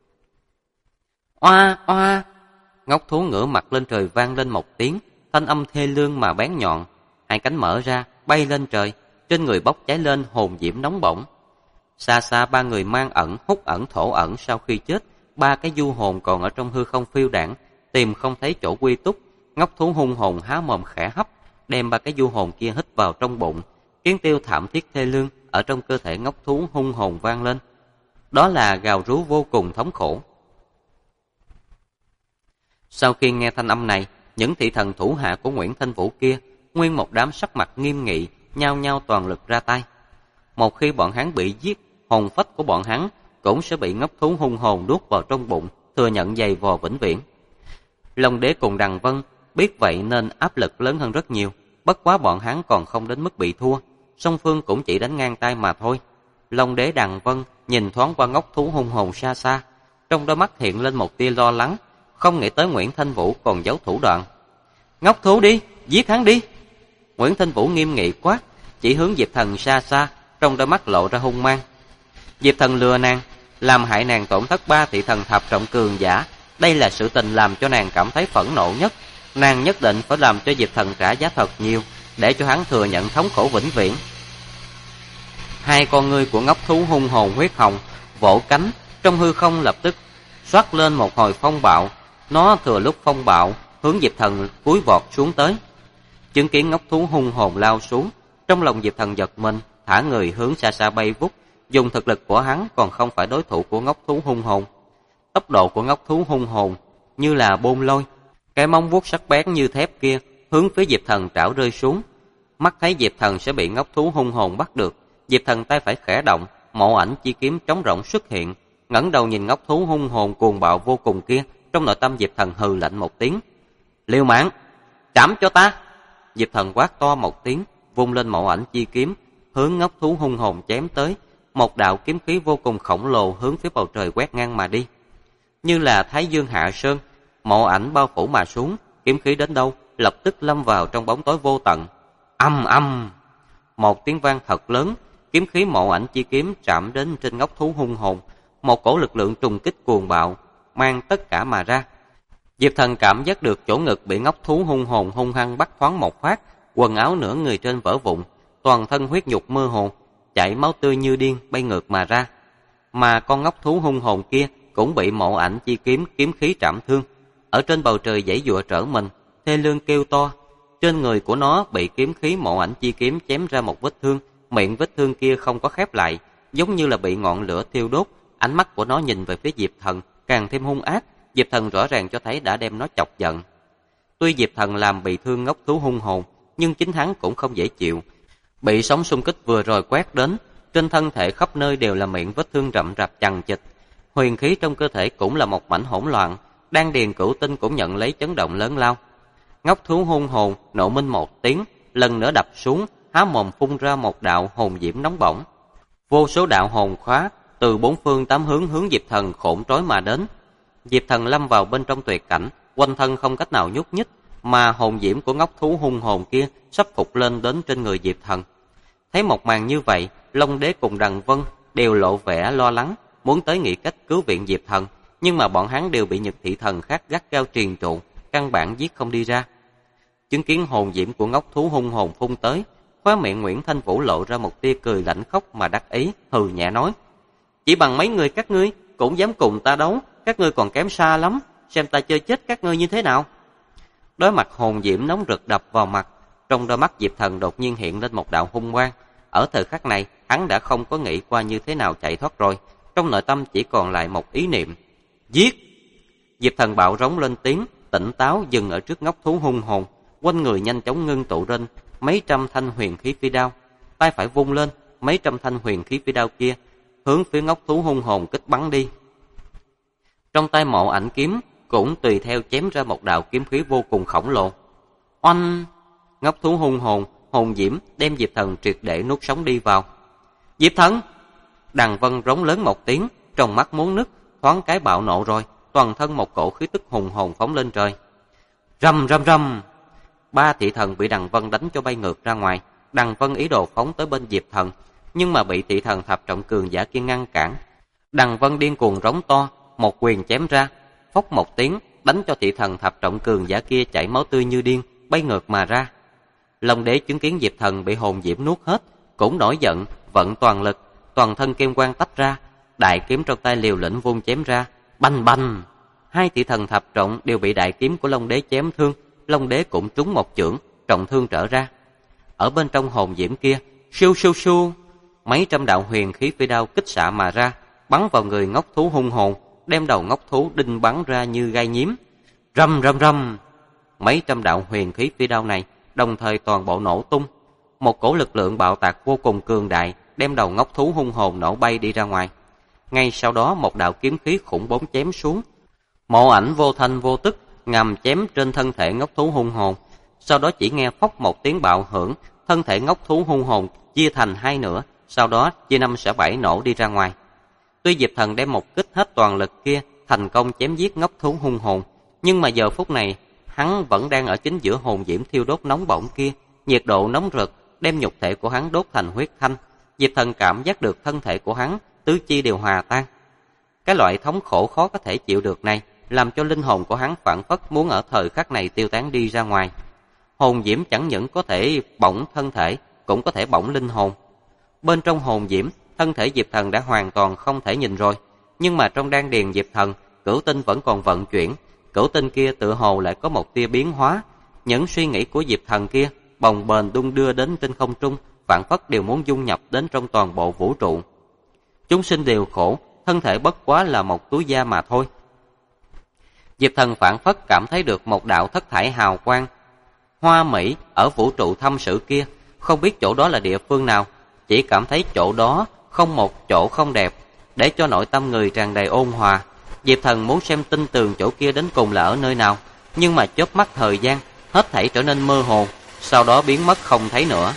Oa oa! Ngốc thú ngửa mặt lên trời vang lên một tiếng, thanh âm thê lương mà bén nhọn, 2 cánh mở ra, bay lên trời, trên người bốc cháy lên hồn diễm nóng bỏng. Xa xa 3 người mang ẩn, hút ẩn, thổ ẩn sau khi chết, 3 cái du hồn còn ở trong hư không phiêu đãng, tìm không thấy chỗ quy túc. Ngốc thú hung hồn há mồm khẽ hấp, đem 3 cái du hồn kia hít vào trong bụng, tiếng kêu thảm thiết thê lương ở trong cơ thể ngốc thú hung hồn vang lên. Đó là gào rú vô cùng thống khổ. Sau khi nghe thanh âm này, những thị thần thủ hạ của Nguyễn Thanh Vũ kia, nguyên một đám sắc mặt nghiêm nghị, nhao nhao toàn lực ra tay. Một khi bọn hắn bị giết, hồn phách của bọn hắn cũng sẽ bị ngốc thú hung hồn đuốt vào trong bụng, thừa nhận dày vò vĩnh viễn. Long Đế cùng Đằng Vân biết vậy nên áp lực lớn hơn rất nhiều, bất quá bọn hắn còn không đến mức bị thua, song phương cũng chỉ đánh ngang tay mà thôi. Long Đế Đằng Vân nhìn thoáng qua ngốc thú hung hồn xa xa, trong đôi mắt hiện lên một tia lo lắng, không nghĩ tới Nguyễn Thanh Vũ còn giấu thủ đoạn. Ngốc thú đi, giết hắn đi! Nguyễn Thanh Vũ nghiêm nghị quát, chỉ hướng Diệp Thần xa xa, trong đôi mắt lộ ra hung mang. Diệp Thần lừa nàng, làm hại nàng tổn thất 3 thị thần thập trọng cường giả, đây là sự tình làm cho nàng cảm thấy phẫn nộ nhất. Nàng nhất định phải làm cho Diệp Thần trả giá thật nhiều, để cho hắn thừa nhận thống khổ vĩnh viễn. 2 con ngươi của ngốc thú hung hồn huyết hồng vỗ cánh, trong hư không lập tức xoát lên một hồi phong bạo. Nó thừa lúc phong bạo hướng Diệp Thần cúi vọt xuống tới. Chứng kiến ngốc thú hung hồn lao xuống, trong lòng Diệp Thần giật mình, thả người hướng xa xa bay vút. Dùng thực lực của hắn còn không phải đối thủ của ngốc thú hung hồn. Tốc độ của ngốc thú hung hồn như là bôn lôi, cái móng vuốt sắc bén như thép kia hướng phía Diệp Thần trảo rơi xuống. Mắt thấy Diệp Thần sẽ bị ngốc thú hung hồn bắt được, Diệp Thần tay phải khẽ động, mộ ảnh chi kiếm trống rỗng xuất hiện, ngẩng đầu nhìn ngốc thú hung hồn cuồng bạo vô cùng kia, trong nội tâm Diệp Thần hừ lạnh một tiếng. Liều mạng, chạm cho ta! Diệp Thần quát to một tiếng, vung lên mộ ảnh chi kiếm, hướng ngốc thú hung hồn chém tới. Một đạo kiếm khí vô cùng khổng lồ hướng phía bầu trời quét ngang mà đi. Như là Thái Dương hạ sơn, mộ ảnh bao phủ mà xuống, kiếm khí đến đâu, lập tức lâm vào trong bóng tối vô tận. Âm âm! Một tiếng vang thật lớn, kiếm khí mộ ảnh chi kiếm chạm đến trên ngốc thú hung hồn, một cổ lực lượng trùng kích cuồng bạo, mang tất cả mà ra. Diệp Thần cảm giác được chỗ ngực bị ngốc thú hung hồn hung hăng bắt thoáng một phát, quần áo nửa người trên vỡ vụn, toàn thân huyết nhục mơ hồ, chảy máu tươi như điên bay ngược mà ra. Mà con ngốc thú hung hồn kia cũng bị mộ ảnh chi kiếm kiếm khí trảm thương, ở trên bầu trời giãy giụa trở mình, thê lương kêu to. Trên người của nó bị kiếm khí mộ ảnh chi kiếm chém ra một vết thương, miệng vết thương kia không có khép lại, giống như là bị ngọn lửa thiêu đốt. Ánh mắt của nó nhìn về phía Diệp Thần càng thêm hung ác. Diệp Thần rõ ràng cho thấy đã đem nó chọc giận. Tuy Diệp Thần làm bị thương ngốc thú hung hồn, nhưng chính hắn cũng không dễ chịu. Bị sóng xung kích vừa rồi quét đến, trên thân thể khắp nơi đều là miệng vết thương rậm rạp chằng chịt, huyền khí trong cơ thể cũng là một mảnh hỗn loạn, đan điền cửu tinh cũng nhận lấy chấn động lớn lao. Ngốc thú hung hồn nộ minh một tiếng, lần nữa đập xuống, há mồm phun ra một đạo hồn diễm nóng bỏng. Vô số đạo hồn khóa từ 4 phương 8 hướng hướng Diệp Thần khổn trói mà đến. Diệp Thần lâm vào bên trong tuyệt cảnh, quanh thân không cách nào nhúc nhích, mà hồn diễm của ngốc thú hung hồn kia sắp phục lên đến trên người Diệp Thần. Thấy một màn như vậy, Long Đế cùng Đằng Vân đều lộ vẻ lo lắng, muốn tới nghĩ cách cứu viện Diệp Thần, nhưng mà bọn hắn đều bị Nhật thị thần khác gắt gao triền trụ, căn bản giết không đi ra. Chứng kiến hồn diễm của ngốc thú hung hồn phun tới, khóe miệng Nguyễn Thanh Vũ lộ ra một tia cười lãnh khốc mà đắc ý, hừ nhẹ nói: "Chỉ bằng mấy người các ngươi cũng dám cùng ta đấu, các ngươi còn kém xa lắm, xem ta chơi chết các ngươi như thế nào." Đối mặt hồn diễm nóng rực đập vào mặt, trong đôi mắt Diệp Thần đột nhiên hiện lên một đạo hung quang. Ở thời khắc này, hắn đã không có nghĩ qua như thế nào chạy thoát rồi, trong nội tâm chỉ còn lại một ý niệm: giết. Diệp Thần bạo rống lên tiếng, tỉnh táo dừng ở trước ngốc thú hung hồn, quanh người nhanh chóng ngưng tụ lên mấy trăm thanh huyền khí phi đao, tay phải vung lên, mấy trăm thanh huyền khí phi đao kia hướng phía ngốc thú hung hồn kích bắn đi. Trong tay Mộ Ảnh kiếm cũng tùy theo chém ra một đạo kiếm khí vô cùng khổng lồ. Oanh! Ngốc thú hung hồn, hồn diễm đem Diệp Thần triệt để nuốt sống đi vào. Diệp Thần! Đằng Vân rống lớn một tiếng, trong mắt muốn nứt, thoáng cái bạo nộ rồi, toàn thân một cổ khí tức hùng hồn phóng lên trời. Rầm rầm rầm! Ba thị thần bị Đằng Vân đánh cho bay ngược ra ngoài. Đằng Vân ý đồ phóng tới bên Diệp Thần, nhưng mà bị thị thần thập trọng cường giả kia ngăn cản. Đằng Vân điên cuồng rống to, một quyền chém ra, phốc một tiếng, đánh cho thị thần thập trọng cường giả kia chảy máu tươi như điên, bay ngược mà ra. Long Đế chứng kiến Diệp Thần bị hồn diễm nuốt hết, cũng nổi giận, vận toàn lực, toàn thân kim quang tách ra, đại kiếm trong tay liều lĩnh vung chém ra, bành bành. Hai thị thần thập trọng đều bị đại kiếm của Long Đế chém thương, Long Đế cũng trúng một chưởng, trọng thương trở ra. Ở bên trong hồn diễm kia, siêu siêu siêu, mấy trăm đạo huyền khí phi đao kích xạ mà ra, bắn vào người ngốc thú hung hồn, đem đầu ngốc thú đinh bắn ra như gai nhím. Rầm rầm rầm, mấy trăm đạo huyền khí phi đao này đồng thời toàn bộ nổ tung, một cổ lực lượng bạo tạc vô cùng cường đại đem đầu ngốc thú hung hồn nổ bay đi ra ngoài. Ngay sau đó một đạo kiếm khí khủng bố chém xuống, Mộ Ảnh vô thanh vô tức ngầm chém trên thân thể ngốc thú hung hồn. Sau đó chỉ nghe phốc một tiếng bạo hưởng, thân thể ngốc thú hung hồn chia thành hai nửa, sau đó chia 5/7 nổ đi ra ngoài. Tuy Diệp Thần đem một kích hết toàn lực kia thành công chém giết ngốc thú hung hồn, nhưng mà giờ phút này hắn vẫn đang ở chính giữa hồn diễm thiêu đốt nóng bỏng kia, nhiệt độ nóng rực đem nhục thể của hắn đốt thành huyết thanh. Diệp Thần cảm giác được thân thể của hắn tứ chi đều hòa tan. Cái loại thống khổ khó có thể chịu được này làm cho linh hồn của hắn phảng phất muốn ở thời khắc này tiêu tán đi ra ngoài. Hồn diễm chẳng những có thể bỏng thân thể, cũng có thể bỏng linh hồn. Bên trong hồn diễm, thân thể Diệp Thần đã hoàn toàn không thể nhìn rồi, nhưng mà trong đan điền Diệp Thần, cửu tinh vẫn còn vận chuyển. Cửu tinh kia tựa hồ lại có một tia biến hóa. Những suy nghĩ của Diệp Thần kia bồng bềnh đung đưa đến trên không trung, phảng phất đều muốn dung nhập đến trong toàn bộ vũ trụ. Chúng sinh đều khổ, thân thể bất quá là một túi da mà thôi. Diệp Thần phảng phất cảm thấy được một đạo thất thải hào quang hoa mỹ ở vũ trụ thâm sử kia, không biết chỗ đó là địa phương nào, chỉ cảm thấy chỗ đó không một chỗ không đẹp, để cho nội tâm người tràn đầy ôn hòa. Diệp Thần muốn xem tin tường chỗ kia đến cùng là ở nơi nào, nhưng mà chớp mắt thời gian, hết thảy trở nên mơ hồ, sau đó biến mất không thấy nữa.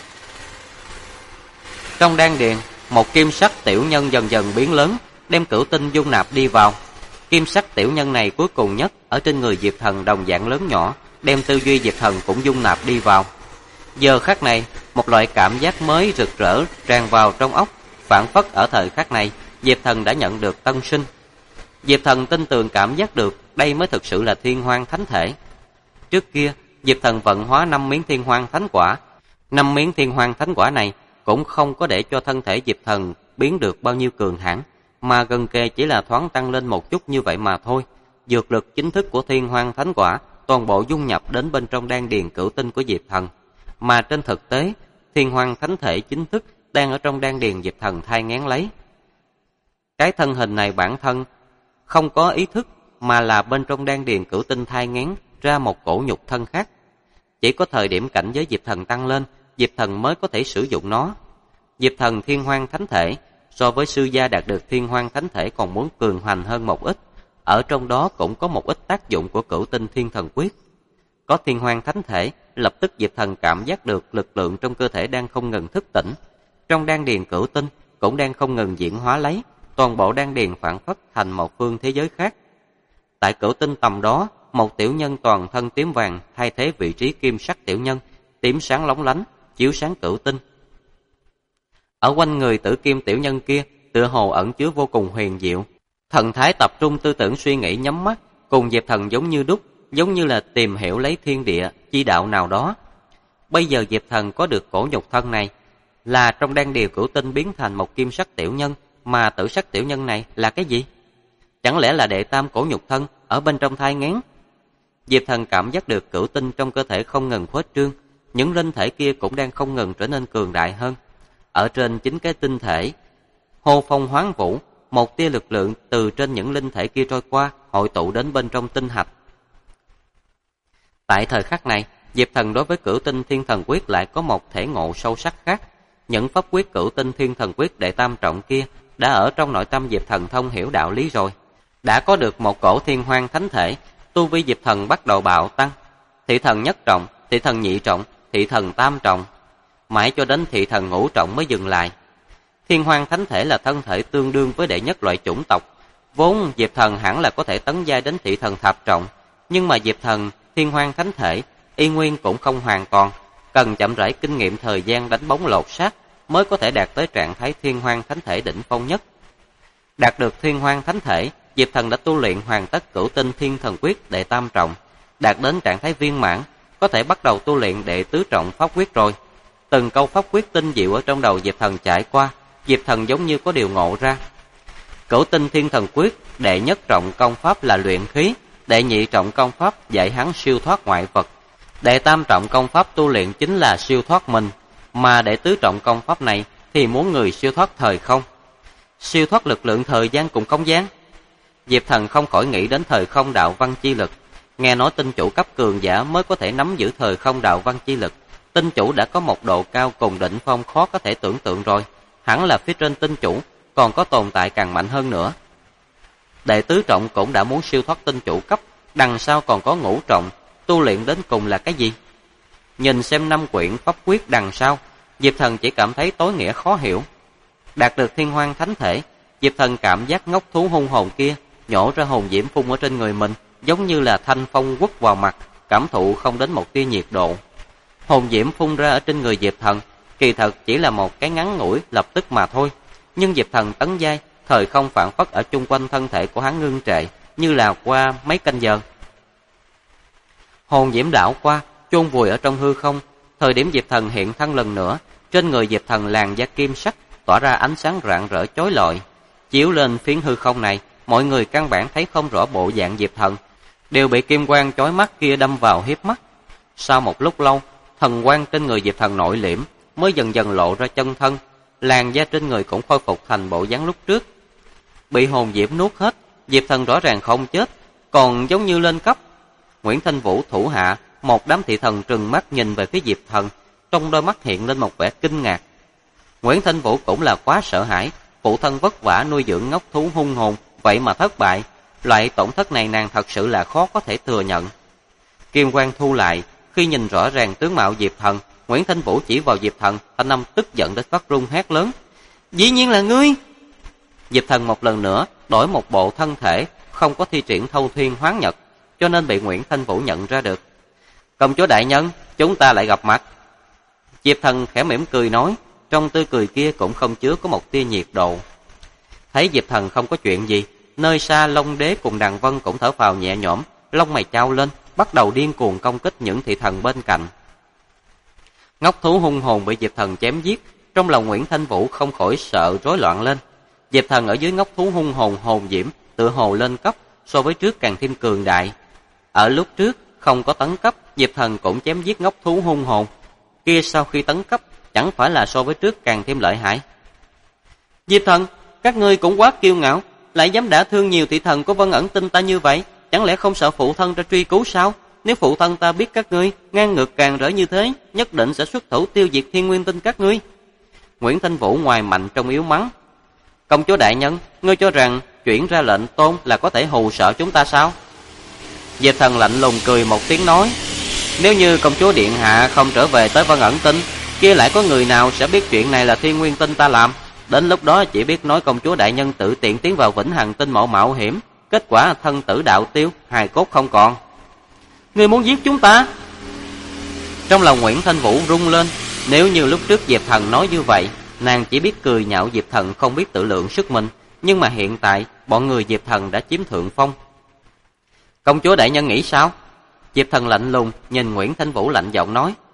Trong đan điền, một kim sắc tiểu nhân dần dần biến lớn, đem cửu tinh dung nạp đi vào. Kim sắc tiểu nhân này cuối cùng nhất ở trên người Diệp Thần đồng dạng lớn nhỏ, đem tư duy Diệp Thần cũng dung nạp đi vào. Giờ khắc này, một loại cảm giác mới rực rỡ tràn vào trong óc, phảng phất ở thời khắc này, Diệp Thần đã nhận được tân sinh. Diệp Thần tin tưởng cảm giác được đây mới thực sự là Thiên Hoang Thánh Thể. Trước kia, Diệp Thần vận hóa 5 miếng Thiên Hoang Thánh Quả. 5 miếng Thiên Hoang Thánh Quả này cũng không có để cho thân thể Diệp Thần biến được bao nhiêu cường hãn, mà gần kề chỉ là thoáng tăng lên một chút như vậy mà thôi. Dược lực chính thức của Thiên Hoang Thánh Quả toàn bộ dung nhập đến bên trong đan điền cửu tinh của Diệp Thần, mà trên thực tế, Thiên Hoang Thánh Thể chính thức đang ở trong đan điền Diệp Thần thai nghén lấy. Cái thân hình này bản thân không có ý thức, mà là bên trong đan điền cửu tinh thai nghén ra một cổ nhục thân khác. Chỉ có thời điểm cảnh giới Diệp Thần tăng lên, Diệp Thần mới có thể sử dụng nó. Diệp Thần Thiên Hoang Thánh Thể so với sư gia đạt được Thiên Hoang Thánh Thể còn muốn cường hoành hơn một ít. Ở trong đó cũng có một ít tác dụng của cửu tinh Thiên Thần Quyết. Có Thiên Hoang Thánh Thể, lập tức Diệp Thần cảm giác được lực lượng trong cơ thể đang không ngừng thức tỉnh. Trong đan điền cửu tinh cũng đang không ngừng diễn hóa lấy, toàn bộ đan điền phảng phất thành một phương thế giới khác. Tại cửu tinh tầm đó, một tiểu nhân toàn thân tím vàng thay thế vị trí kim sắc tiểu nhân, tím sáng lóng lánh, chiếu sáng cửu tinh. Ở quanh người tử kim tiểu nhân kia, tựa hồ ẩn chứa vô cùng huyền diệu. Thần thái tập trung tư tưởng suy nghĩ nhắm mắt, cùng Diệp Thần giống như đúc, giống như là tìm hiểu lấy thiên địa chi đạo nào đó. Bây giờ Diệp Thần có được cổ nhục thân này, là trong đan điền Cửu Tinh biến thành một kim sắc tiểu nhân, mà tử sắc tiểu nhân này là cái gì? Chẳng lẽ là đệ tam cổ nhục thân ở bên trong thai nghén? Diệp Thần cảm giác được Cửu Tinh trong cơ thể không ngừng khuếch trương, những linh thể kia cũng đang không ngừng trở nên cường đại hơn. Ở trên chính cái tinh thể, hô phong hoán vũ, một tia lực lượng từ trên những linh thể kia trôi qua, hội tụ đến bên trong tinh hạch. Tại thời khắc này, Diệp Thần đối với Cửu Tinh Thiên Thần Quyết lại có một thể ngộ sâu sắc khác. Những pháp quyết Cửu Tinh Thiên Thần Quyết đệ tam trọng kia đã ở trong nội tâm Diệp Thần thông hiểu đạo lý rồi. Đã có được một cổ thiên hoang thánh thể, tu vi Diệp Thần bắt đầu bạo tăng. Thị thần nhất trọng, thị thần nhị trọng, thị thần tam trọng, mãi cho đến thị thần ngũ trọng mới dừng lại. Thiên hoang thánh thể là thân thể tương đương với đệ nhất loại chủng tộc. Vốn Diệp Thần hẳn là có thể tấn giai đến thị thần thập trọng, nhưng mà Diệp Thần thiên hoang thánh thể y nguyên cũng không hoàn toàn, cần chậm rãi kinh nghiệm thời gian đánh bóng lột xác mới có thể đạt tới trạng thái thiên hoang thánh thể đỉnh phong nhất. Đạt được thiên hoang thánh thể, Diệp Thần đã tu luyện hoàn tất Cửu Tinh Thiên Thần Quyết đệ tam trọng, đạt đến trạng thái viên mãn, có thể bắt đầu tu luyện đệ tứ trọng pháp quyết rồi. Từng câu pháp quyết tinh diệu ở trong đầu Diệp Thần trải qua, Diệp Thần giống như có điều ngộ ra. Cửu Tinh Thiên Thần Quyết đệ nhất trọng công pháp là luyện khí, đệ nhị trọng công pháp dạy hắn siêu thoát ngoại vật, đệ tam trọng công pháp tu luyện chính là siêu thoát mình, mà đệ tứ trọng công pháp này thì muốn người siêu thoát thời không, siêu thoát lực lượng thời gian cùng không gian. Diệp Thần không khỏi nghĩ đến thời không đạo văn chi lực. Nghe nói tinh chủ cấp cường giả mới có thể nắm giữ thời không đạo văn chi lực. Tinh chủ đã có một độ cao cùng đỉnh phong khó có thể tưởng tượng rồi. Hẳn là phía trên tinh chủ còn có tồn tại càng mạnh hơn nữa. Đệ tứ trọng cũng đã muốn siêu thoát tinh chủ cấp, đằng sau còn có ngũ trọng, tu luyện đến cùng là cái gì? Nhìn xem 5 quyển pháp quyết đằng sau, Diệp Thần chỉ cảm thấy tối nghĩa khó hiểu. Đạt được thiên hoang thánh thể, Diệp Thần cảm giác ngốc thú hung hồn kia nhổ ra hồn diễm phun ở trên người mình, giống như là thanh phong quất vào mặt, cảm thụ không đến một tia nhiệt độ. Hồn diễm phun ra ở trên người Diệp Thần, kỳ thật chỉ là một cái ngắn ngủi lập tức mà thôi. Nhưng Diệp Thần tấn giai, thời không phản phất ở chung quanh thân thể của hắn ngưng trệ, như là qua mấy canh giờ. Hồn diễm đảo qua, chôn vùi ở trong hư không. Thời điểm Diệp Thần hiện thân lần nữa, trên người Diệp Thần làn da kim sắc tỏa ra ánh sáng rạng rỡ chói lọi, chiếu lên phiến hư không này, mọi người căn bản thấy không rõ bộ dạng Diệp Thần, đều bị kim quang chói mắt kia đâm vào hiếp mắt. Sau một lúc lâu, thần quang trên người Diệp Thần nội liễm, mới dần dần lộ ra chân thân, làn da trên người cũng khôi phục thành bộ dáng lúc trước. Bị hồn diễm nuốt hết, Diệp Thần rõ ràng không chết, còn giống như lên cấp. Nguyễn Thanh Vũ thủ hạ, một đám thị thần trừng mắt nhìn về phía Diệp Thần, trong đôi mắt hiện lên một vẻ kinh ngạc. Nguyễn Thanh Vũ cũng là quá sợ hãi, phụ thân vất vả nuôi dưỡng ngốc thú hung hồn, vậy mà thất bại, loại tổn thất này nàng thật sự là khó có thể thừa nhận. Kim quang thu lại, khi nhìn rõ ràng tướng mạo Diệp Thần, Nguyễn Thanh Vũ chỉ vào Diệp Thần, thanh âm tức giận đến phát run hét lớn: "Dĩ nhiên là ngươi!" Diệp Thần một lần nữa đổi một bộ thân thể, không có thi triển thâu thiên hoán nhật, cho nên bị Nguyễn Thanh Vũ nhận ra được. "Công chúa đại nhân, chúng ta lại gặp mặt." Diệp Thần khẽ mỉm cười nói, trong tươi cười kia cũng không chứa có một tia nhiệt độ. Thấy Diệp Thần không có chuyện gì, nơi xa Long Đế cùng Đằng Vân cũng thở phào nhẹ nhõm, lông mày chau lên, bắt đầu điên cuồng công kích những thị thần bên cạnh. Ngốc thú hung hồn bị Diệp Thần chém giết, trong lòng Nguyễn Thanh Vũ không khỏi sợ rối loạn lên. Diệp Thần ở dưới ngốc thú hung hồn hồn diễm tựa hồ lên cấp, so với trước càng thêm cường đại. Ở lúc trước không có tấn cấp, Diệp Thần cũng chém giết ngốc thú hung hồn, kia sau khi tấn cấp chẳng phải là so với trước càng thêm lợi hại. Diệp Thần, các ngươi cũng quá kiêu ngạo, lại dám đả thương nhiều thị thần của Vân Ẩn Tinh ta như vậy, chẳng lẽ không sợ phụ thân ra truy cứu sao? Nếu phụ thân ta biết các ngươi ngang ngược càng rỡ như thế, nhất định sẽ xuất thủ tiêu diệt Thiên Nguyên Tinh các ngươi. Nguyễn Thanh Vũ ngoài mạnh trong yếu mắng: "Công chúa đại nhân, ngươi cho rằng chuyển ra lệnh tôn là có thể hù sợ chúng ta sao?" Diệp Thần lạnh lùng cười một tiếng nói: "Nếu như công chúa điện hạ không trở về tới Vân Ẩn Tinh, kia lại có người nào sẽ biết chuyện này là Thiên Nguyên Tinh ta làm? Đến lúc đó chỉ biết nói công chúa đại nhân tự tiện tiến vào Vĩnh Hằng Tinh mạo hiểm, kết quả thân tử đạo tiêu, hài cốt không còn." "Ngươi muốn giết chúng ta?" Trong lòng Nguyễn Thanh Vũ rung lên. Nếu như lúc trước Diệp Thần nói như vậy, nàng chỉ biết cười nhạo Diệp Thần không biết tự lượng sức mình, nhưng mà hiện tại bọn người Diệp Thần đã chiếm thượng phong. "Công chúa đại nhân nghĩ sao?" Diệp Thần lạnh lùng nhìn Nguyễn Thanh Vũ lạnh giọng nói: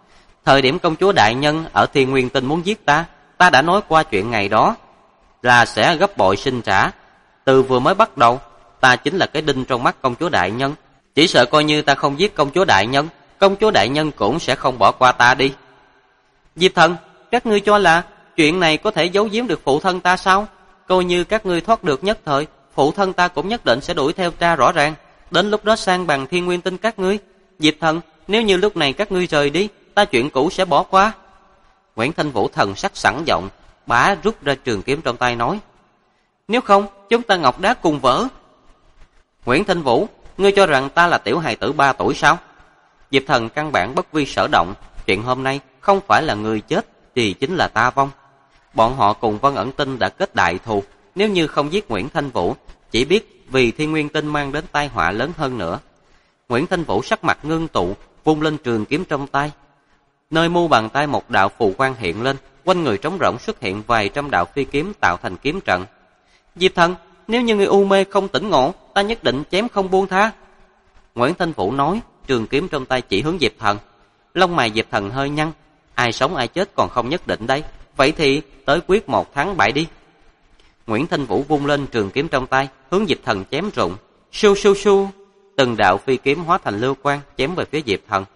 Thời điểm công chúa đại nhân ở Thiên Nguyên Tinh muốn giết ta, ta đã nói qua chuyện ngày đó là sẽ gấp bội sinh trả. Từ vừa mới bắt đầu, ta chính là cái đinh trong mắt công chúa đại nhân. Chỉ sợ coi như ta không giết công chúa đại nhân cũng sẽ không bỏ qua ta đi. Diệp Thần, các ngươi cho là chuyện này có thể giấu giếm được phụ thân ta sao? Coi như các ngươi thoát được nhất thời, phụ thân ta cũng nhất định sẽ đuổi theo tra rõ ràng. Đến lúc đó sang bằng Thiên Nguyên Tinh các ngươi. Diệp Thần, nếu như lúc này các ngươi rời đi, ta chuyện cũ sẽ bỏ qua. Nguyễn Thanh Vũ thần sắc sẵn giọng, bá rút ra trường kiếm trong tay nói: Nếu không, chúng ta ngọc đá cùng vỡ. Nguyễn Thanh Vũ, ngươi cho rằng ta là tiểu hài tử 3 tuổi sao? Diệp Thần căn bản bất vi sở động, chuyện hôm nay không phải là người chết thì chính là ta vong. Bọn họ cùng Vân Ẩn Tinh đã kết đại thù, nếu như không giết Nguyễn Thanh Vũ, chỉ biết vì Thiên Nguyên Tinh mang đến tai họa lớn hơn nữa. Nguyễn Thanh Vũ sắc mặt ngưng tụ, vung lên trường kiếm trong tay. Nơi mu bàn tay một đạo phù quang hiện lên, quanh người trống rỗng xuất hiện vài trăm đạo phi kiếm tạo thành kiếm trận. Diệp Thần, nếu như người u mê không tỉnh ngộ, ta nhất định chém không buông tha. Nguyễn Thanh Vũ nói, trường kiếm trong tay chỉ hướng Diệp Thần. Lông mày Diệp Thần hơi nhăn, ai sống ai chết còn không nhất định đây, vậy thì tới quyết 1 thắng 7 đi. Nguyễn Thanh Vũ vung lên trường kiếm trong tay, hướng Diệp Thần chém rụng. Su su su, từng đạo phi kiếm hóa thành lưu quang chém về phía Diệp Thần.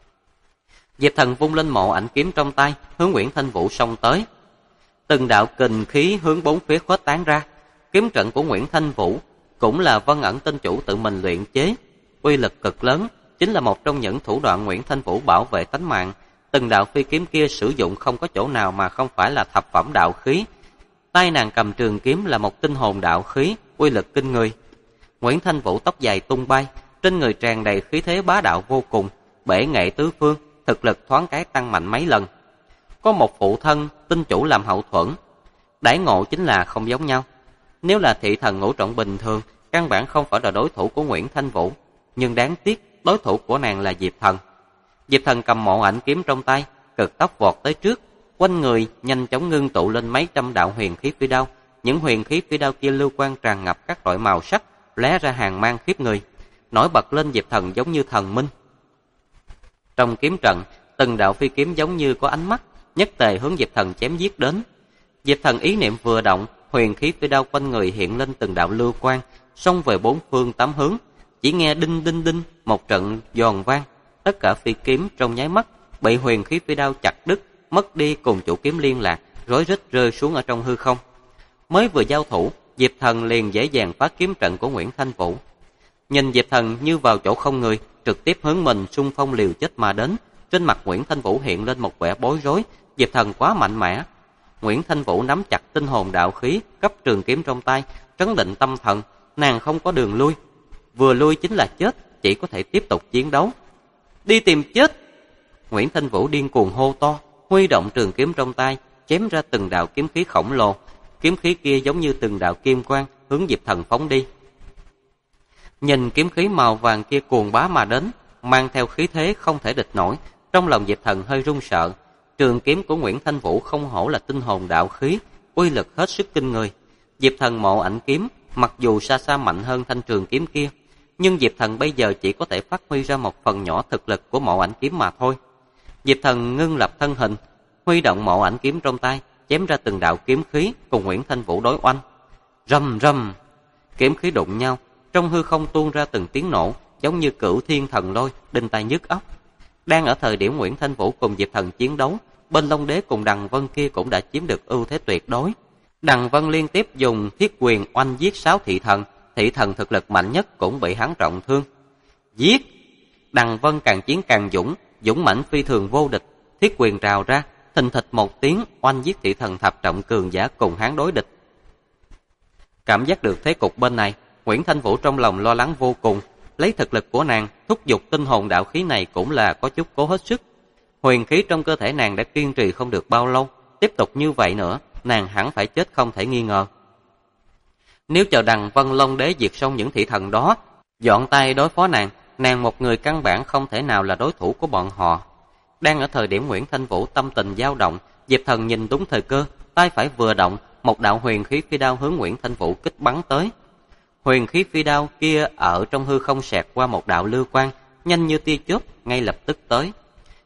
Diệp Thần vung lên mộ ảnh kiếm trong tay, hướng Nguyễn Thanh Vũ xông tới. Từng đạo kình khí hướng bốn phía khuếch tán ra. Kiếm trận của Nguyễn Thanh Vũ cũng là Vân Ẩn Tinh chủ tự mình luyện chế, uy lực cực lớn, chính là một trong những thủ đoạn Nguyễn Thanh Vũ bảo vệ tánh mạng. Từng đạo phi kiếm kia sử dụng không có chỗ nào mà không phải là thập phẩm đạo khí. Tay nàng cầm trường kiếm là một tinh hồn đạo khí, uy lực kinh người. Nguyễn Thanh Vũ tóc dài tung bay, trên người tràn đầy khí thế bá đạo vô cùng, bể nghệ tứ phương, thực lực thoáng cái tăng mạnh mấy lần. Có một phụ thân tinh chủ làm hậu thuẫn, đãi ngộ chính là không giống nhau. Nếu là thị thần ngũ trọng bình thường, căn bản không phải là đối thủ của Nguyễn Thanh Vũ, nhưng đáng tiếc đối thủ của nàng là Diệp Thần. Diệp Thần cầm mộ ảnh kiếm trong tay, cực tốc vọt tới trước, quanh người nhanh chóng ngưng tụ lên mấy trăm đạo huyền khí phi đao. Những huyền khí phi đao kia lưu quang tràn ngập các loại màu sắc, lóe ra hàng mang khiếp người, nổi bật lên Diệp Thần giống như thần minh. Trong kiếm trận, từng đạo phi kiếm giống như có ánh mắt, nhất tề hướng Diệp Thần chém giết đến. Diệp Thần ý niệm vừa động, huyền khí phi đao quanh người hiện lên từng đạo lưu quang, xông về bốn phương tám hướng. Chỉ nghe đinh đinh đinh một trận giòn vang, tất cả phi kiếm trong nháy mắt bị huyền khí phi đao chặt đứt, mất đi cùng chủ kiếm liên lạc, rối rít rơi xuống ở trong hư không. Mới vừa giao thủ, Diệp Thần liền dễ dàng phá kiếm trận của Nguyễn Thanh Vũ. Nhìn Diệp Thần như vào chỗ không người, trực tiếp hướng mình xung phong liều chết mà đến. Trên mặt Nguyễn Thanh Vũ hiện lên một vẻ bối rối, Diệp Thần quá mạnh mẽ. Nguyễn Thanh Vũ nắm chặt tinh hồn đạo khí, cấp trường kiếm trong tay, trấn định tâm thần, nàng không có đường lui. Vừa lui chính là chết, chỉ có thể tiếp tục chiến đấu. Đi tìm chết! Nguyễn Thanh Vũ điên cuồng hô to, huy động trường kiếm trong tay, chém ra từng đạo kiếm khí khổng lồ. Kiếm khí kia giống như từng đạo kim quang hướng Diệp Thần phóng đi. Nhìn kiếm khí màu vàng kia cuồng bá mà đến, mang theo khí thế không thể địch nổi, trong lòng Diệp Thần hơi run sợ. Trường kiếm của Nguyễn Thanh Vũ không hổ là tinh hồn đạo khí, uy lực hết sức kinh người. Diệp Thần mộ ảnh kiếm mặc dù xa xa mạnh hơn thanh trường kiếm kia, nhưng Diệp Thần bây giờ chỉ có thể phát huy ra một phần nhỏ thực lực của mộ ảnh kiếm mà thôi. Diệp Thần ngưng lập thân hình, huy động mộ ảnh kiếm trong tay, chém ra từng đạo kiếm khí cùng Nguyễn Thanh Vũ đối oanh. Rầm rầm, kiếm khí đụng nhau, trong hư không tuôn ra từng tiếng nổ, giống như cửu thiên thần lôi, đinh tai nhức óc. Đang ở thời điểm Nguyễn Thanh Vũ cùng Diệp Thần chiến đấu, bên Long Đế cùng Đằng Vân kia cũng đã chiếm được ưu thế tuyệt đối. Đằng Vân liên tiếp dùng thiết quyền oanh giết 6 thị thần thực lực mạnh nhất cũng bị hắn trọng thương. Giết! Đằng Vân càng chiến càng dũng mãnh phi thường vô địch, thiết quyền trào ra, thình thịch một tiếng oanh giết thị thần thập trọng cường giả cùng hắn đối địch. Cảm giác được thế cục bên này, Nguyễn Thanh Vũ trong lòng lo lắng vô cùng, lấy thực lực của nàng thúc giục tinh hồn đạo khí này cũng là có chút cố hết sức. Huyền khí trong cơ thể nàng đã kiên trì không được bao lâu, tiếp tục như vậy nữa, nàng hẳn phải chết không thể nghi ngờ. Nếu chờ Đằng Vân Long Đế diệt xong những thị thần đó, dọn tay đối phó nàng một người căn bản không thể nào là đối thủ của bọn họ. Đang ở thời điểm Nguyễn Thanh Vũ tâm tình dao động, Diệp Thần nhìn đúng thời cơ, tay phải vừa động, một đạo huyền khí phi đao hướng Nguyễn Thanh Vũ kích bắn tới. Huyền khí phi đao kia ở trong hư không xẹt qua một đạo lưu quang, nhanh như tia chớp, ngay lập tức tới.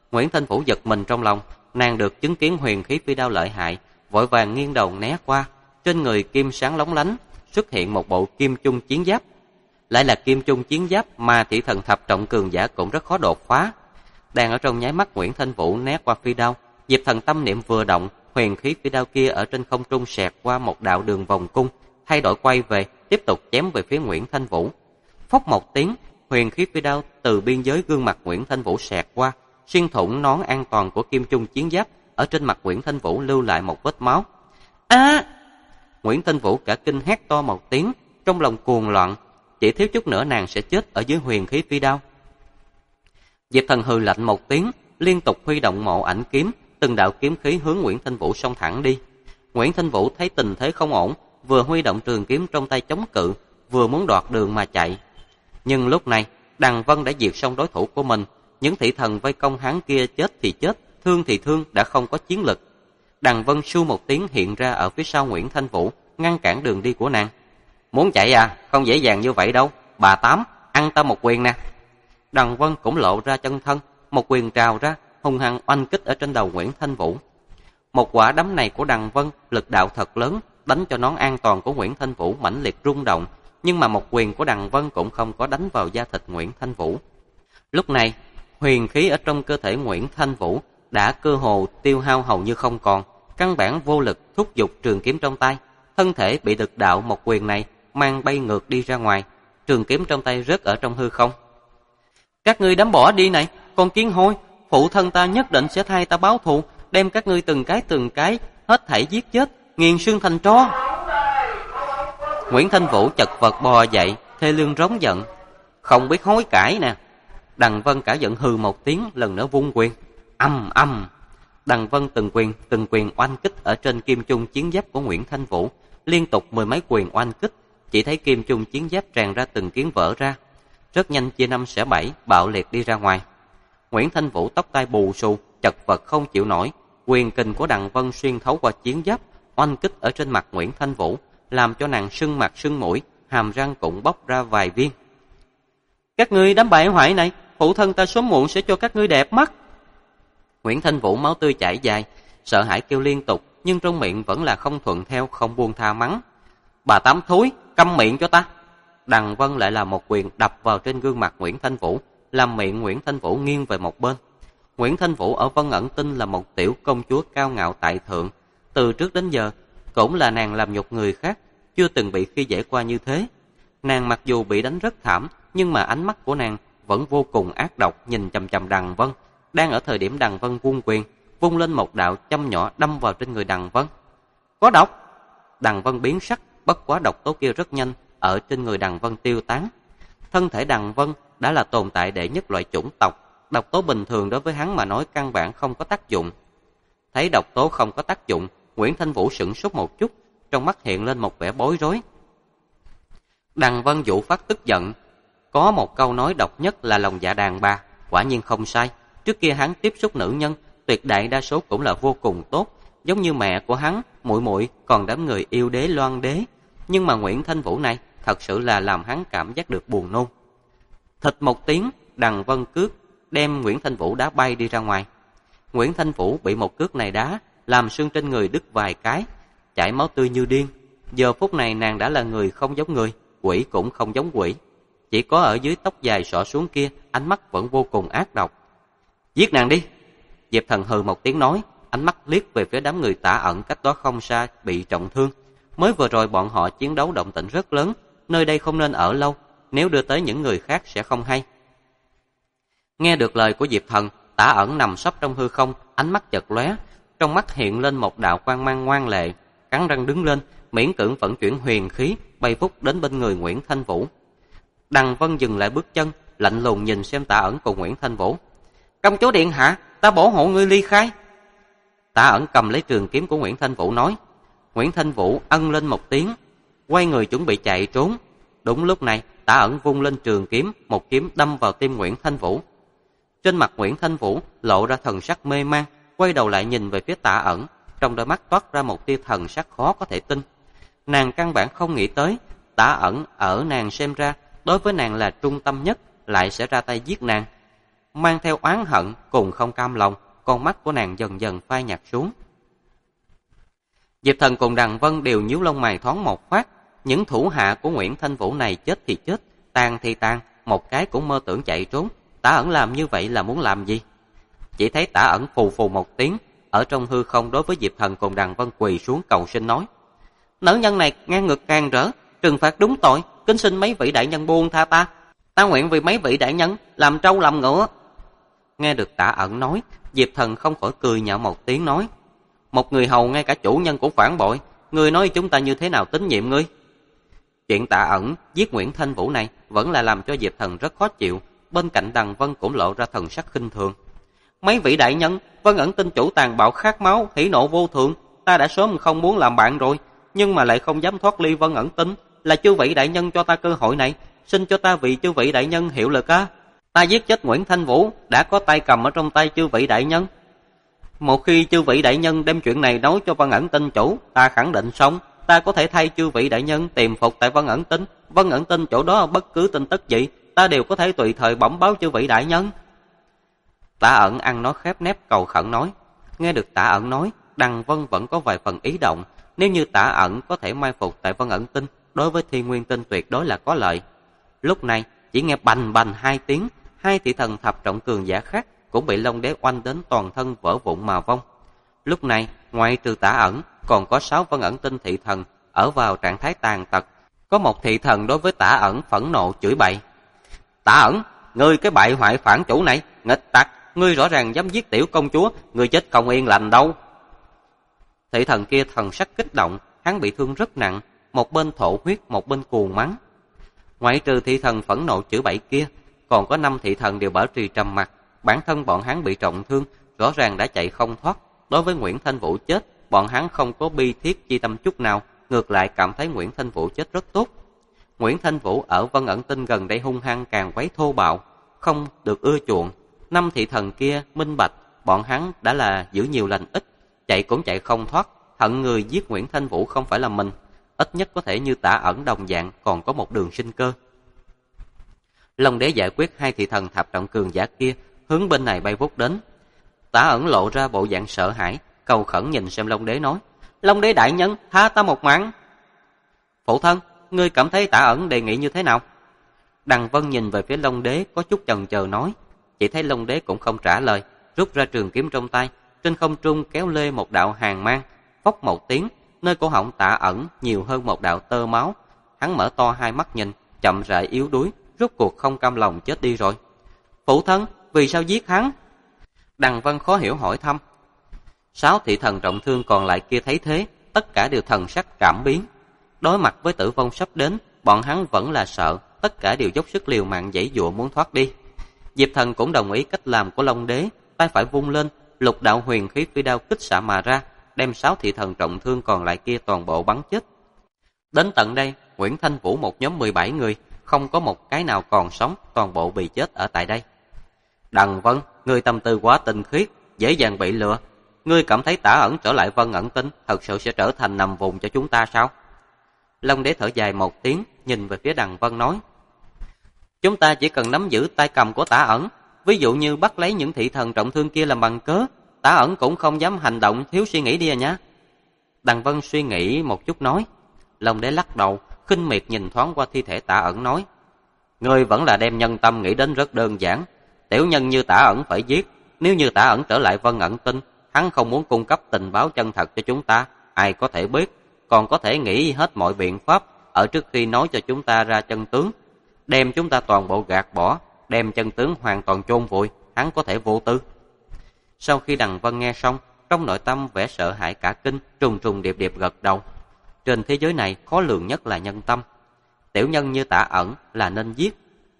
Nguyễn Thanh Vũ giật mình trong lòng, nàng được chứng kiến huyền khí phi đao lợi hại, vội vàng nghiêng đầu né qua, trên người kim sáng lóng lánh, xuất hiện một bộ kim chung chiến giáp. Lại là kim chung chiến giáp mà thị thần thập trọng cường giả cũng rất khó đột phá. Đang ở trong nháy mắt Nguyễn Thanh Vũ né qua phi đao, Diệp Thần tâm niệm vừa động, huyền khí phi đao kia ở trên không trung xẹt qua một đạo đường vòng cung, thay đổi quay về, tiếp tục chém về phía Nguyễn Thanh Vũ. Phốc một tiếng, huyền khí phi đao từ biên giới gương mặt Nguyễn Thanh Vũ xẹt qua, xuyên thủng nón an toàn của kim chung chiến giáp, ở trên mặt Nguyễn Thanh Vũ lưu lại một vết máu. A! Nguyễn Thanh Vũ cả kinh hét to một tiếng, trong lòng cuồng loạn, chỉ thiếu chút nữa nàng sẽ chết ở dưới huyền khí phi đao. Diệp Thần hừ lạnh một tiếng, liên tục huy động mộ ảnh kiếm, từng đạo kiếm khí hướng Nguyễn Thanh Vũ xông thẳng đi. Nguyễn Thanh Vũ thấy tình thế không ổn, vừa huy động trường kiếm trong tay chống cự, vừa muốn đoạt đường mà chạy. Nhưng lúc này, Đằng Vân đã diệt xong đối thủ của mình, những thị thần vây công hắn kia chết thì chết, thương thì thương, đã không có chiến lực. Đằng Vân su một tiếng hiện ra ở phía sau Nguyễn Thanh Vũ, ngăn cản đường đi của nàng. Muốn chạy à? Không dễ dàng như vậy đâu. Bà Tám, ăn ta một quyền nè. Đằng Vân cũng lộ ra chân thân, một quyền trào ra, hung hăng oanh kích ở trên đầu Nguyễn Thanh Vũ. Một quả đấm này của Đằng Vân lực đạo thật lớn, đánh cho nón an toàn của Nguyễn Thanh Vũ mãnh liệt rung động, nhưng mà một quyền của Đằng Vân cũng không có đánh vào da thịt Nguyễn Thanh Vũ. Lúc này, huyền khí ở trong cơ thể Nguyễn Thanh Vũ đã cơ hồ tiêu hao hầu như không còn, căn bản vô lực thúc giục trường kiếm trong tay, thân thể bị lực đạo một quyền này mang bay ngược đi ra ngoài, trường kiếm trong tay rớt ở trong hư không. Các ngươi đám bỏ đi này, con kiến hôi, phụ thân ta nhất định sẽ thay ta báo thù, đem các ngươi từng cái hết thảy giết chết, nghiền xương thành tro. Nguyễn Thanh Vũ chật vật bò dậy, thê lương rống giận, không biết hối cải nè. Đằng Vân cả giận hừ một tiếng, lần nữa vung quyền, âm âm. Đằng Vân từng quyền oanh kích ở trên kim chung chiến giáp của Nguyễn Thanh Vũ, liên tục mười mấy quyền oanh kích, chỉ thấy kim chung chiến giáp tràn ra từng kiến vỡ ra, rất nhanh chia năm xẻ bảy, bạo liệt đi ra ngoài. Nguyễn Thanh Vũ tóc tai bù xù, chật vật không chịu nổi, quyền kình của Đằng Vân xuyên thấu qua chiến giáp, oanh kích ở trên mặt Nguyễn Thanh Vũ, làm cho nàng sưng mặt sưng mũi, hàm răng cũng bóc ra vài viên. Các ngươi đám bại hoại này, phụ thân ta sớm muộn sẽ cho các ngươi đẹp mắt. Nguyễn Thanh Vũ máu tươi chảy dài, sợ hãi kêu liên tục, nhưng trong miệng vẫn là không thuận theo, không buông tha mắng. Bà Tám thúi, câm miệng cho ta. Đằng Vân lại là một quyền đập vào trên gương mặt Nguyễn Thanh Vũ, làm miệng Nguyễn Thanh Vũ nghiêng về một bên. Nguyễn Thanh Vũ ở Vân Ẩn Tinh là một tiểu công chúa cao ngạo tại thượng, từ trước đến giờ cũng là nàng làm nhục người khác, chưa từng bị khi dễ qua như thế. Nàng mặc dù bị đánh rất thảm, nhưng mà ánh mắt của nàng vẫn vô cùng ác độc, nhìn chằm chằm Đằng Vân. Đang ở thời điểm Đằng Vân vung quyền, vung lên một đạo châm nhỏ đâm vào trên người Đằng Vân. Có độc! Đằng Vân biến sắc, bất quá độc tố kia rất nhanh ở trên người Đằng Vân tiêu tán. Thân thể Đằng Vân đã là tồn tại đệ nhất loại chủng tộc, độc tố bình thường đối với hắn mà nói căn bản không có tác dụng. Thấy độc tố không có tác dụng, Nguyễn Thanh Vũ sửng sốt một chút, trong mắt hiện lên một vẻ bối rối. Đằng Vân Vũ phát tức giận, có một câu nói độc nhất là lòng dạ đàn bà, quả nhiên không sai. Trước kia hắn tiếp xúc nữ nhân, tuyệt đại đa số cũng là vô cùng tốt, giống như mẹ của hắn, muội muội, còn đám người yêu đế loan đế. Nhưng mà Nguyễn Thanh Vũ này thật sự là làm hắn cảm giác được buồn nôn. Thịch một tiếng, Đằng Vân cước đem Nguyễn Thanh Vũ đá bay đi ra ngoài. Nguyễn Thanh Vũ bị một cước này đá, làm xương trên người đứt vài cái, chảy máu tươi như điên. Giờ phút này nàng đã là người không giống người, quỷ cũng không giống quỷ. Chỉ có ở dưới tóc dài xõa xuống kia, ánh mắt vẫn vô cùng ác độc. Giết nàng đi! Diệp Thần hừ một tiếng nói, ánh mắt liếc về phía đám người Tả Ẩn cách đó không xa bị trọng thương. Mới vừa rồi bọn họ chiến đấu động tĩnh rất lớn, nơi đây không nên ở lâu, nếu đưa tới những người khác sẽ không hay. Nghe được lời của Diệp Thần, Tả Ẩn nằm sấp trong hư không, ánh mắt chợt lóe, trong mắt hiện lên một đạo quang mang ngoan lệ, cắn răng đứng lên, miễn cưỡng vận chuyển huyền khí, bay vút đến bên người Nguyễn Thanh Vũ. Đằng Vân dừng lại bước chân, lạnh lùng nhìn xem Tả Ẩn cùng Nguyễn Thanh Vũ. Công chúa điện hạ, ta bảo hộ ngươi ly khai. Tả Ẩn cầm lấy trường kiếm của Nguyễn Thanh Vũ nói. Nguyễn Thanh Vũ ân lên một tiếng, quay người chuẩn bị chạy trốn. Đúng lúc này, Tả Ẩn vung lên trường kiếm, một kiếm đâm vào tim Nguyễn Thanh Vũ. Trên mặt Nguyễn Thanh Vũ lộ ra thần sắc mê man, quay đầu lại nhìn về phía Tả Ẩn, trong đôi mắt toát ra một tia thần sắc khó có thể tin. Nàng căn bản không nghĩ tới, Tả Ẩn ở nàng xem ra, đối với nàng là trung tâm nhất, lại sẽ ra tay giết nàng. mang theo oán hận cùng không cam lòng, con mắt của nàng dần dần phai nhạt xuống. Diệp Thần cùng Đằng Vân đều nhíu lông mày thoáng một phát, những thủ hạ của Nguyễn Thanh Vũ này chết thì chết, tan thì tan, một cái cũng mơ tưởng chạy trốn. Tả Ẩn làm như vậy là muốn làm gì? Chỉ thấy Tả Ẩn phù phù một tiếng, ở trong hư không đối với Diệp Thần cùng Đằng Vân quỳ xuống cầu xin nói: Nữ nhân này ngang ngược càng rỡ, trừng phạt đúng tội, kính xin mấy vị đại nhân buông tha ta. Ta nguyện vì mấy vị đại nhân làm trâu làm ngựa. Nghe được Tả Ẩn nói, Diệp Thần không khỏi cười nhạo một tiếng nói: Một người hầu ngay cả chủ nhân cũng phản bội, ngươi nói chúng ta như thế nào tín nhiệm ngươi? Chuyện Tả Ẩn giết Nguyễn Thanh Vũ này vẫn là làm cho Diệp Thần rất khó chịu. Bên cạnh Đằng Vân cũng lộ ra thần sắc khinh thường. Mấy vị đại nhân, Vân Ẩn tin chủ tàn bạo khát máu, hỉ nộ vô thượng, ta đã sớm không muốn làm bạn rồi, nhưng mà lại không dám thoát ly Vân Ẩn tin. Là chư vị đại nhân cho ta cơ hội này, xin cho ta vì chư vị đại nhân hiệu lực á. Ta giết chết Nguyễn Thanh Vũ đã có tay cầm ở trong tay chư vị đại nhân. Một khi chư vị đại nhân đem chuyện này nói cho Vân Ẩn tin chủ, ta khẳng định xong, ta có thể thay chư vị đại nhân tìm phục tại Vân Ẩn tin. Vân Ẩn tin chỗ đó bất cứ tin tức gì, ta đều có thể tùy thời bẩm báo chư vị đại nhân. Tả Ẩn ăn nói khép nép cầu khẩn nói. Nghe được Tả Ẩn nói, Đằng Vân vẫn có vài phần ý động. Nếu như Tả Ẩn có thể mai phục tại Vân Ẩn tinh, đối với Thiên Nguyên tinh tuyệt đối là có lợi. Lúc này chỉ nghe bành bành hai tiếng, hai thị thần thập trọng cường giả khác cũng bị Long Đế oanh đến toàn thân vỡ vụn mà vong. Lúc này ngoại trừ Tả Ẩn, còn có 6 Vân Ẩn tinh thị thần ở vào trạng thái tàn tật. Có một thị thần đối với Tả Ẩn phẫn nộ chửi bậy: Tả Ẩn, ngươi cái bại hoại phản chủ này, nghịch tặc, ngươi rõ ràng dám giết tiểu công chúa, ngươi chết không yên lành đâu. Thị thần kia thần sắc kích động, hắn bị thương rất nặng, một bên thổ huyết, một bên cuồng mắng. Ngoại trừ thị thần phẫn nộ chửi bậy kia, còn có 5 thị thần đều bảo trì trầm mặc. Bản thân bọn hắn bị trọng thương, rõ ràng đã chạy không thoát. Đối với Nguyễn Thanh Vũ chết, bọn hắn không có bi thiết chi tâm chút nào, ngược lại cảm thấy Nguyễn Thanh Vũ chết rất tốt. Nguyễn Thanh Vũ ở Vân Ẩn tinh gần đây hung hăng càng quấy thô bạo, không được ưa chuộng. 5 thị thần kia minh bạch, bọn hắn đã là giữ nhiều lành ít, chạy cũng chạy không thoát, hận người giết Nguyễn Thanh Vũ không phải là mình, ít nhất có thể như Tả Ẩn đồng dạng còn có một đường sinh cơ. Long Đế giải quyết 2 thị thần thập trọng cường giả kia, hướng bên này bay vút đến. Tả Ẩn lộ ra bộ dạng sợ hãi, cầu khẩn nhìn xem Long Đế nói: Long Đế đại nhân, tha ta một mạng. Phụ thân, ngươi cảm thấy Tả Ẩn đề nghị như thế nào? Đằng Vân nhìn về phía Long Đế có chút chần chờ nói. Chỉ thấy Long Đế cũng không trả lời, rút ra trường kiếm trong tay, trên không trung kéo lê một đạo hàn mang, phốc một tiếng, nơi cổ họng Tả Ẩn nhiều hơn một đạo tơ máu. Hắn mở to hai mắt nhìn, chậm rãi yếu đuối, rốt cuộc không cam lòng chết đi rồi. Phụ thân, vì sao giết hắn? Đằng Vân khó hiểu hỏi thăm. 6 thị thần trọng thương còn lại kia thấy thế, tất cả đều thần sắc cảm biến. Đối mặt với tử vong sắp đến, bọn hắn vẫn là sợ, tất cả đều dốc sức liều mạng giãy giụa muốn thoát đi. Diệp Thần cũng đồng ý cách làm của Long Đế, tay phải vung lên, lục đạo huyền khí phi đao kích xạ mà ra, đem 6 thị thần trọng thương còn lại kia toàn bộ bắn chết. Đến tận đây, Nguyễn Thanh Vũ một nhóm 17 người, không có một cái nào còn sống, toàn bộ bị chết ở tại đây. Đằng Vân, ngươi tâm tư quá tinh khiết, dễ dàng bị lừa. Ngươi cảm thấy Tả Ẩn trở lại Vân Ẩn tinh thật sự sẽ trở thành nằm vùng cho chúng ta sao? Long Đế thở dài một tiếng, nhìn về phía Đằng Vân nói: Chúng ta chỉ cần nắm giữ tay cầm của Tả Ẩn, ví dụ như bắt lấy những thị thần trọng thương kia làm bằng cớ, Tả Ẩn cũng không dám hành động thiếu suy nghĩ đi à nhá. Đằng Vân suy nghĩ một chút nói. Long Đế lắc đầu, khinh miệt nhìn thoáng qua thi thể Tả Ẩn nói: Ngươi vẫn là đem nhân tâm nghĩ đến rất đơn giản. Tiểu nhân như Tả Ẩn phải giết, nếu như Tả Ẩn trở lại Vân Ẩn tinh, hắn không muốn cung cấp tình báo chân thật cho chúng ta, ai có thể biết, còn có thể nghĩ hết mọi biện pháp ở trước khi nói cho chúng ta ra chân tướng, đem chúng ta toàn bộ gạt bỏ, đem chân tướng hoàn toàn chôn vùi, hắn có thể vô tư. Sau khi Đằng Vân nghe xong, trong nội tâm vẻ sợ hãi cả kinh, trùng trùng điệp điệp gật đầu. Trên thế giới này khó lường nhất là nhân tâm, tiểu nhân như Tả Ẩn là nên giết.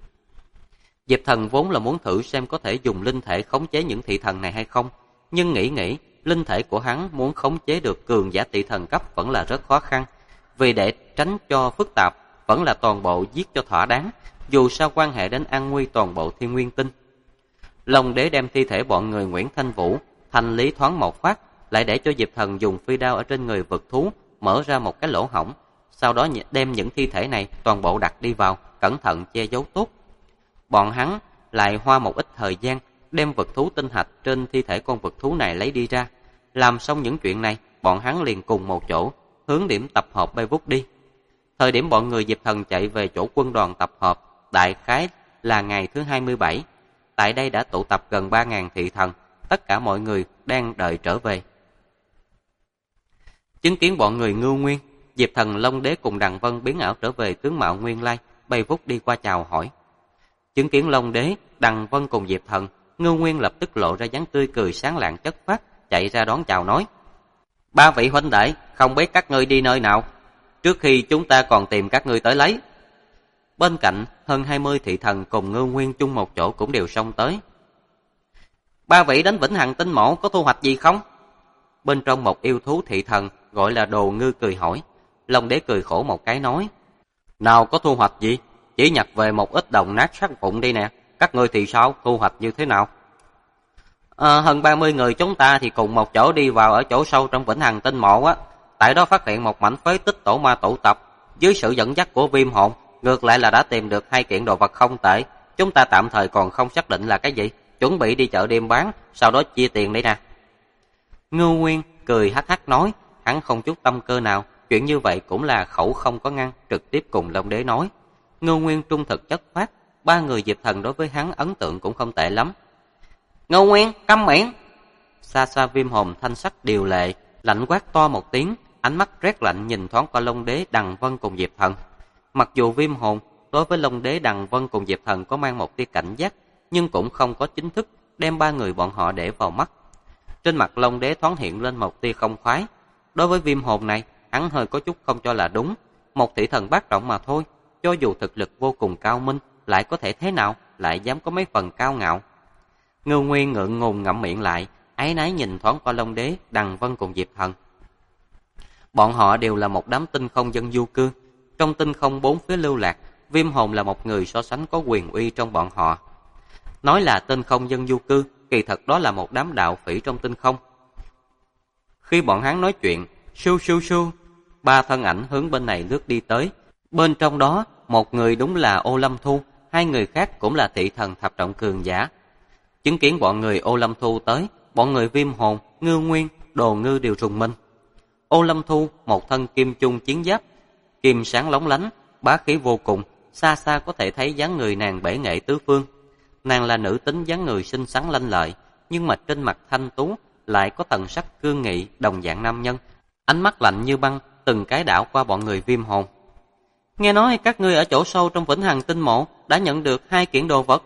Diệp Thần vốn là muốn thử xem có thể dùng linh thể khống chế những thị thần này hay không, nhưng nghĩ linh thể của hắn muốn khống chế được cường giả thị thần cấp vẫn là rất khó khăn. Vì để tránh cho phức tạp, vẫn là toàn bộ giết cho thỏa đáng, dù sao quan hệ đến an nguy toàn bộ Thiên Nguyên tinh. Long Đế đem thi thể bọn người Nguyễn Thanh Vũ thanh lý thoáng một phát, lại để cho Diệp Thần dùng phi đao ở trên người vực thú mở ra một cái lỗ hổng, sau đó đem những thi thể này toàn bộ đặt đi vào, cẩn thận che giấu tốt. Bọn hắn lại hoa một ít thời gian đem vật thú tinh hạch trên thi thể con vật thú này lấy đi ra. Làm xong những chuyện này, bọn hắn liền cùng một chỗ hướng điểm tập hợp bay vút đi. Thời điểm bọn người Diệp Thần chạy về chỗ quân đoàn tập hợp, đại khái là ngày thứ 27. Tại đây đã tụ tập gần 3.000 thị thần, tất cả mọi người đang đợi trở về. Chứng kiến bọn người Ngưu Nguyên, Diệp Thần, Long Đế cùng Đằng Vân biến ảo trở về tướng mạo nguyên lai, bay vút đi qua chào hỏi. Chứng kiến Long Đế, Đằng Vân cùng Diệp Thần, Ngưu Nguyên lập tức lộ ra dáng tươi cười sáng lạng chất phát, chạy ra đón chào nói: "Ba vị huynh đệ, không biết các ngươi đi nơi nào? Trước khi chúng ta còn tìm các ngươi tới lấy." Bên cạnh, hơn 20 thị thần cùng Ngưu Nguyên chung một chỗ cũng đều xông tới. "Ba vị đến Vĩnh Hằng Tinh Mộ có thu hoạch gì không?" Bên trong một yêu thú thị thần gọi là Đồ Ngư cười hỏi. Long Đế cười khổ một cái nói: "Nào có thu hoạch gì? Chỉ nhặt về một ít đồng nát sắt vụn đi nè. Các ngươi thì sao? Thu hoạch như thế nào?" Hơn 30 người chúng ta thì cùng một chỗ đi vào ở chỗ sâu trong Vĩnh Hằng Tinh Mộ á. Tại đó phát hiện một mảnh phế tích tổ ma tụ tập. Dưới sự dẫn dắt của Viêm Hồn, ngược lại là đã tìm được 2 kiện đồ vật không tệ. Chúng ta tạm thời còn không xác định là cái gì, chuẩn bị đi chợ đêm bán, sau đó chia tiền đấy nè. Ngưu Nguyên cười hắc hắc nói, hắn không chút tâm cơ nào, chuyện như vậy cũng là khẩu không có ngăn, trực tiếp cùng Long Đế nói. Ngưu Nguyên trung thực chất phát, 3 người Diệp Thần đối với hắn ấn tượng cũng không tệ lắm. "Ngưu Nguyên, câm miệng!" Xa xa Viêm Hồn thanh sắc điều lệ, lạnh quát to một tiếng, ánh mắt rét lạnh nhìn thoáng qua Long Đế, Đằng Vân cùng Diệp Thần. Mặc dù Viêm Hồn đối với Long Đế, Đằng Vân cùng Diệp Thần có mang một tia cảnh giác, nhưng cũng không có chính thức đem 3 người bọn họ để vào mắt. Trên mặt Long Đế thoáng hiện lên một tia không khoái. Đối với Viêm Hồn này, hắn hơi có chút không cho là đúng. Một thị thần bát trọng mà thôi, cho dù thực lực vô cùng cao minh, lại có thể thế nào, lại dám có mấy phần cao ngạo. Ngưu Nguyên ngượng ngùng ngậm miệng lại, áy náy nhìn thoáng qua Long Đế, Đằng Vân cùng Diệp Thần. Bọn họ đều là một đám tinh không dân du cư. Trong tinh không bốn phía lưu lạc, Viêm Hồn là một người so sánh có quyền uy trong bọn họ. Nói là tinh không dân du cư, kỳ thật đó là một đám đạo phỉ trong tinh không. Khi bọn hắn nói chuyện, sưu sưu sưu, 3 thân ảnh hướng bên này lướt đi tới. Bên trong đó, một người đúng là Ô Lâm Thu, 2 người khác cũng là thị thần thập trọng cường giả. Chứng kiến bọn người Ô Lâm Thu tới, bọn người Viêm Hồn, Ngưu Nguyên, Đồ Ngư đều rùng mình. Ô Lâm Thu, một thân kim chung chiến giáp, kim sáng lóng lánh, bá khí vô cùng, xa xa có thể thấy dáng người nàng bể nghệ tứ phương. Nàng là nữ tính dáng người xinh xắn lanh lợi, nhưng mà trên mặt thanh tú lại có thần sắc cương nghị, đồng dạng nam nhân, ánh mắt lạnh như băng, từng cái đảo qua bọn người Viêm Hồn. "Nghe nói các ngươi ở chỗ sâu trong Vĩnh Hằng Tinh Mộ đã nhận được 2 kiện đồ vật."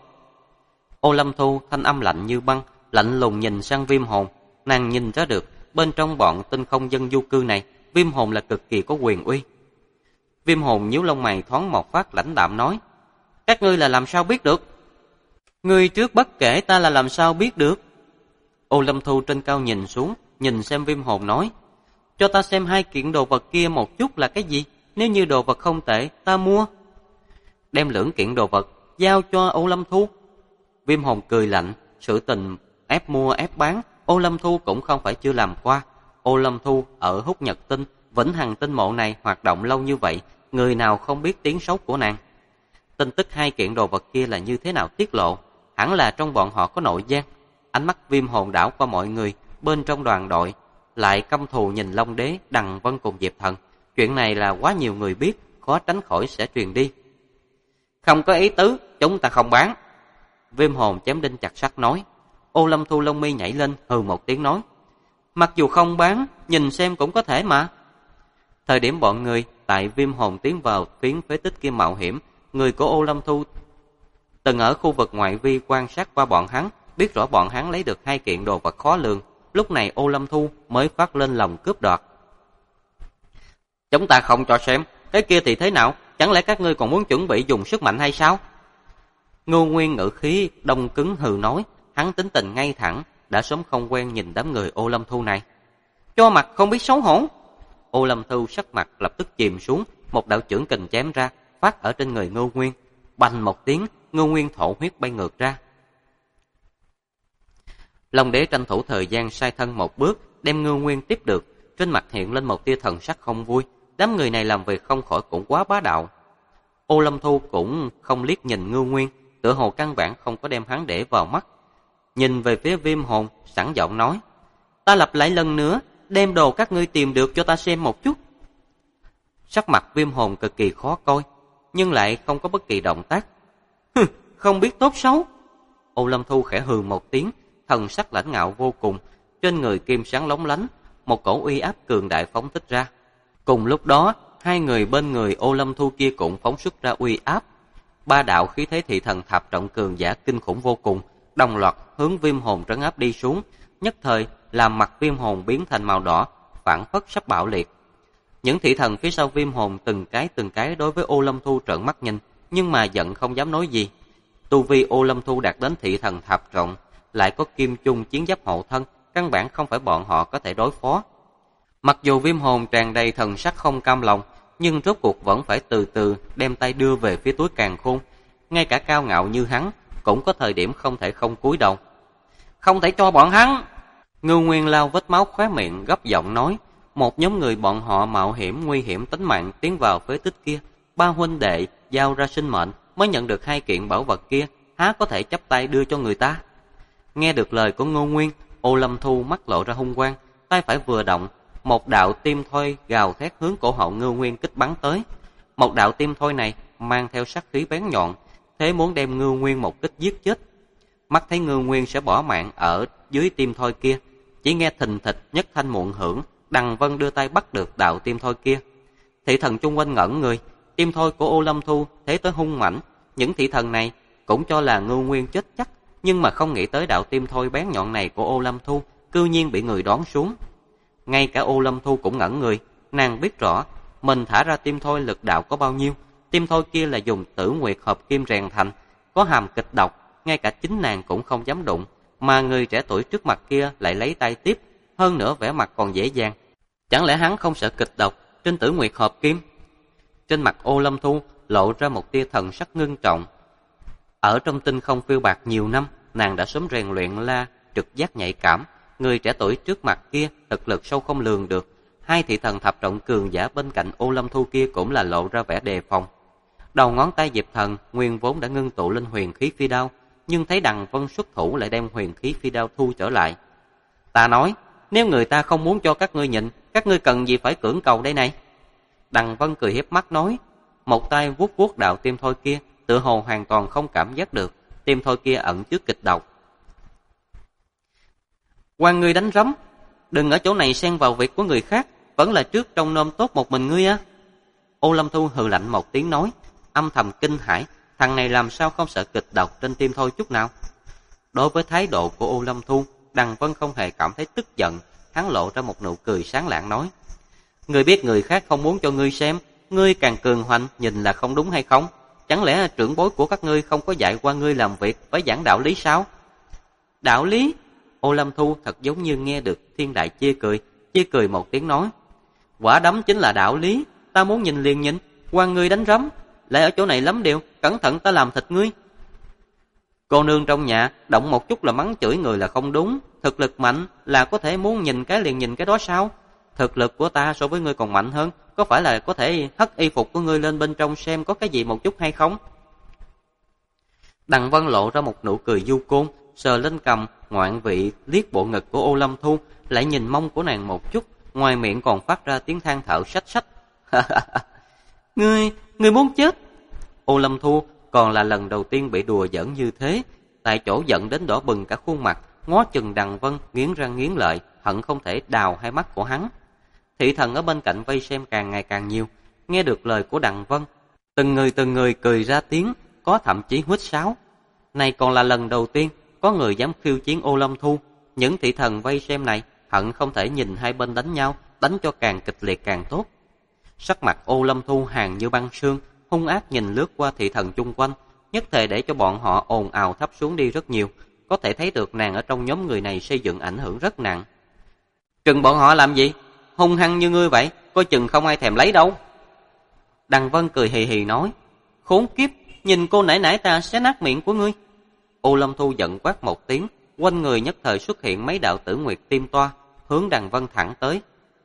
Ô Lâm Thu thanh âm lạnh như băng, lạnh lùng nhìn sang Viêm Hồn. Nàng nhìn ra được bên trong bọn tinh không dân du cư này, Viêm Hồn là cực kỳ có quyền uy. Viêm Hồn nhíu lông mày thoáng một phát, lãnh đạm nói: "Các ngươi là làm sao biết được?" "Ngươi trước bất kể, ta là làm sao biết được?" Ô Lâm Thu trên cao nhìn xuống, nhìn xem Viêm Hồn nói: "Cho ta xem 2 kiện đồ vật kia một chút là cái gì, nếu như đồ vật không tệ, ta mua." Đem lưỡng kiện đồ vật giao cho Ô Lâm Thu. Viêm Hồn cười lạnh, sự tình ép mua ép bán, Ô Lâm Thu cũng không phải chưa làm qua. Ô Lâm Thu ở Húc Nhật Tinh, Vĩnh Hằng Tinh Mộ này hoạt động lâu như vậy, người nào không biết tiếng xấu của nàng. Tin tức 2 kiện đồ vật kia là như thế nào tiết lộ, hẳn là trong bọn họ có nội gian. Ánh mắt Viêm Hồn đảo qua mọi người bên trong đoàn đội, lại căm thù nhìn Long Đế, Đằng Vân cùng Diệp Thần. Chuyện này là quá nhiều người biết, khó tránh khỏi sẽ truyền đi. "Không có ý tứ, chúng ta không bán." Viêm Hồn chém đinh chặt sắt nói. Ô Lâm Thu lông mi nhảy lên, hừ một tiếng nói: "Mặc dù không bán, nhìn xem cũng có thể mà." Thời điểm bọn người tại Viêm Hồn tiến vào phiến phế tích kia mạo hiểm, người của Ô Lâm Thu từng ở khu vực ngoại vi quan sát qua bọn hắn, biết rõ bọn hắn lấy được 2 kiện đồ vật khó lường. Lúc này Ô Lâm Thu mới phát lên lòng cướp đoạt. "Chúng ta không cho xem, cái kia thì thế nào? Chẳng lẽ các ngươi còn muốn chuẩn bị dùng sức mạnh hay sao?" Ngô Nguyên ngữ khí đông cứng hừ nói, hắn tính tình ngay thẳng, đã sớm không quen nhìn đám người Ô Lâm Thu này. "Cho mặt không biết xấu hổ." Ô Lâm Thu sắc mặt lập tức chìm xuống, một đạo chưởng kình chém ra, phát ở trên người Ngô Nguyên. Bành một tiếng, Ngô Nguyên thổ huyết bay ngược ra. Long Đế tranh thủ thời gian sai thân một bước, đem Ngô Nguyên tiếp được, trên mặt hiện lên một tia thần sắc không vui. Đám người này làm việc không khỏi cũng quá bá đạo. Ô Lâm Thu cũng không liếc nhìn Ngô Nguyên, tựa hồ căn bản không có đem hắn để vào mắt. Nhìn về phía Viêm Hồn, sẵn giọng nói: "Ta lặp lại lần nữa, đem đồ các ngươi tìm được cho ta xem một chút." Sắc mặt Viêm Hồn cực kỳ khó coi, nhưng lại không có bất kỳ động tác. Không biết tốt xấu. Ô Lâm Thu khẽ hừ một tiếng, thần sắc lãnh ngạo vô cùng, trên người kim sáng lóng lánh, một cổ uy áp cường đại phóng thích ra. Cùng lúc đó, hai người bên người Ô Lâm Thu kia cũng phóng xuất ra uy áp. Ba đạo khí thế thị thần thập trọng cường giả kinh khủng vô cùng, đồng loạt hướng Viêm Hồn trấn áp đi xuống, nhất thời làm mặt Viêm Hồn biến thành màu đỏ, phản phất sắp bạo liệt. Những thị thần phía sau Viêm Hồn từng cái đối với Ô Lâm Thu trợn mắt nhìn, nhưng mà giận không dám nói gì. Tu vi Ô Lâm Thu đạt đến thị thần thập trọng, lại có kim chung chiến giáp hộ thân, căn bản không phải bọn họ có thể đối phó. Mặc dù Viêm Hồn tràn đầy thần sắc không cam lòng, nhưng rốt cuộc vẫn phải từ từ đem tay đưa về phía túi càn khôn. Ngay cả cao ngạo như hắn cũng có thời điểm không thể không cúi đầu. Không thể cho bọn hắn! Ngưu Nguyên lau vết máu khóe miệng, gấp giọng nói. Một nhóm người bọn họ mạo hiểm nguy hiểm tính mạng tiến vào phế tích kia, ba huynh đệ giao ra sinh mệnh mới nhận được hai kiện bảo vật kia, há có thể chắp tay đưa cho người ta. Nghe được lời của Ngưu Nguyên, Ô Lâm Thu mắt lộ ra hung quang, tay phải vừa động, một đạo tim thoi gào thét hướng cổ họng Ngưu Nguyên kích bắn tới. Một đạo tim thoi này mang theo sát khí bén nhọn, thế muốn đem Ngưu Nguyên một kích giết chết. Mắt thấy Ngưu Nguyên sẽ bỏ mạng ở dưới tim thoi kia, chỉ nghe thình thịch nhất thanh muộn hưởng, Đằng Vân đưa tay bắt được đạo tim thoi kia. Thị thần chung quanh ngẩn người, tim thoi của Ô Lâm Thu thế tới hung mãnh, những thị thần này cũng cho là Ngưu Nguyên chết chắc, nhưng mà không nghĩ tới đạo tim thoi bén nhọn này của Ô Lâm Thu cư nhiên bị người đón xuống. Ngay cả Ô Lâm Thu cũng ngẩn người, nàng biết rõ mình thả ra tim thoi lực đạo có bao nhiêu. Tim thoi kia là dùng Tử Nguyệt hợp kim rèn thành, có hàm kịch độc, ngay cả chính nàng cũng không dám đụng, mà người trẻ tuổi trước mặt kia lại lấy tay tiếp, hơn nữa vẻ mặt còn dễ dàng. Chẳng lẽ hắn không sợ kịch độc trên Tử Nguyệt hợp kim? Trên mặt Ô Lâm Thu lộ ra một tia thần sắc ngưng trọng. Ở trong tinh không phiêu bạc nhiều năm, nàng đã sớm rèn luyện la trực giác nhạy cảm. Người trẻ tuổi trước mặt kia thực lực sâu không lường được. Hai thị thần thập trọng cường giả bên cạnh Ô Lâm Thu kia cũng là lộ ra vẻ đề phòng. Đầu ngón tay Diệp Thần nguyên vốn đã ngưng tụ lên huyền khí phi đao, nhưng thấy Đằng Vân xuất thủ lại đem huyền khí phi đao thu trở lại. Ta nói, nếu người ta không muốn cho các ngươi nhịn, các ngươi cần gì phải cưỡng cầu đây này? Đằng Vân cười hiếp mắt nói, một tay vuốt vuốt đạo tim thoi kia, tựa hồ hoàn toàn không cảm giác được tim thoi kia ẩn chứa kịch độc. Quan ngươi đánh rắm, đừng ở chỗ này xen vào việc của người khác, vẫn là trước trông nom tốt một mình ngươi á. Ô Lâm Thu hừ lạnh một tiếng nói, âm thầm kinh hãi, thằng này làm sao không sợ kịch độc trên tim thôi chút nào. Đối với thái độ của Ô Lâm Thu, Đằng Vân không hề cảm thấy tức giận, hắn lộ ra một nụ cười sáng lạng nói, ngươi biết người khác không muốn cho ngươi xem, ngươi càng cường hoành nhìn là không đúng hay không? Chẳng lẽ trưởng bối của các ngươi không có dạy qua ngươi làm việc phải giảng đạo lý sao? Đạo lý? Ô Lâm Thu thật giống như nghe được thiên đại chê cười một tiếng nói, quả đấm chính là đạo lý, ta muốn nhìn liền nhìn, quan ngươi đánh rắm, lại ở chỗ này lắm điều, cẩn thận ta làm thịt ngươi. Cô nương trong nhà động một chút là mắng chửi người là không đúng, thực lực mạnh là có thể muốn nhìn cái liền nhìn cái đó sao? Thực lực của ta so với ngươi còn mạnh hơn, có phải là có thể hất y phục của ngươi lên bên trong xem có cái gì một chút hay không? Đằng Vân lộ ra một nụ cười du côn, sờ lên cằm, ngoạn vị liếc bộ ngực của Ô Lâm Thu, lại nhìn mông của nàng một chút, ngoài miệng còn phát ra tiếng than thở xách xách. Ngươi muốn chết? Ô Lâm Thu còn là lần đầu tiên bị đùa giỡn như thế, tại chỗ giận đến đỏ bừng cả khuôn mặt, ngó chừng Đằng Vân nghiến răng nghiến lợi, hận không thể đào hai mắt của hắn. Thị thần ở bên cạnh vây xem càng ngày càng nhiều, nghe được lời của Đằng Vân, từng người cười ra tiếng, có thậm chí huýt sáo. Này còn là lần đầu tiên có người dám khiêu chiến Ô Lâm Thu. Những thị thần vây xem này hận không thể nhìn hai bên đánh nhau, đánh cho càng kịch liệt càng tốt. Sắc mặt Ô Lâm Thu hàn như băng sương, hung ác nhìn lướt qua thị thần chung quanh, nhất thời để cho bọn họ ồn ào thấp xuống đi rất nhiều. Có thể thấy được nàng ở trong nhóm người này xây dựng ảnh hưởng rất nặng. Trừng bọn họ làm gì? Hung hăng như ngươi vậy, coi chừng không ai thèm lấy đâu. Đằng Vân cười hì hì nói, khốn kiếp, nhìn cô nãy nãy ta xé nát miệng của ngươi. Ô Lâm Thu giận quát một tiếng, quanh người nhất thời xuất hiện mấy đạo tử nguyệt tim toa, hướng Đằng Vân thẳng tới.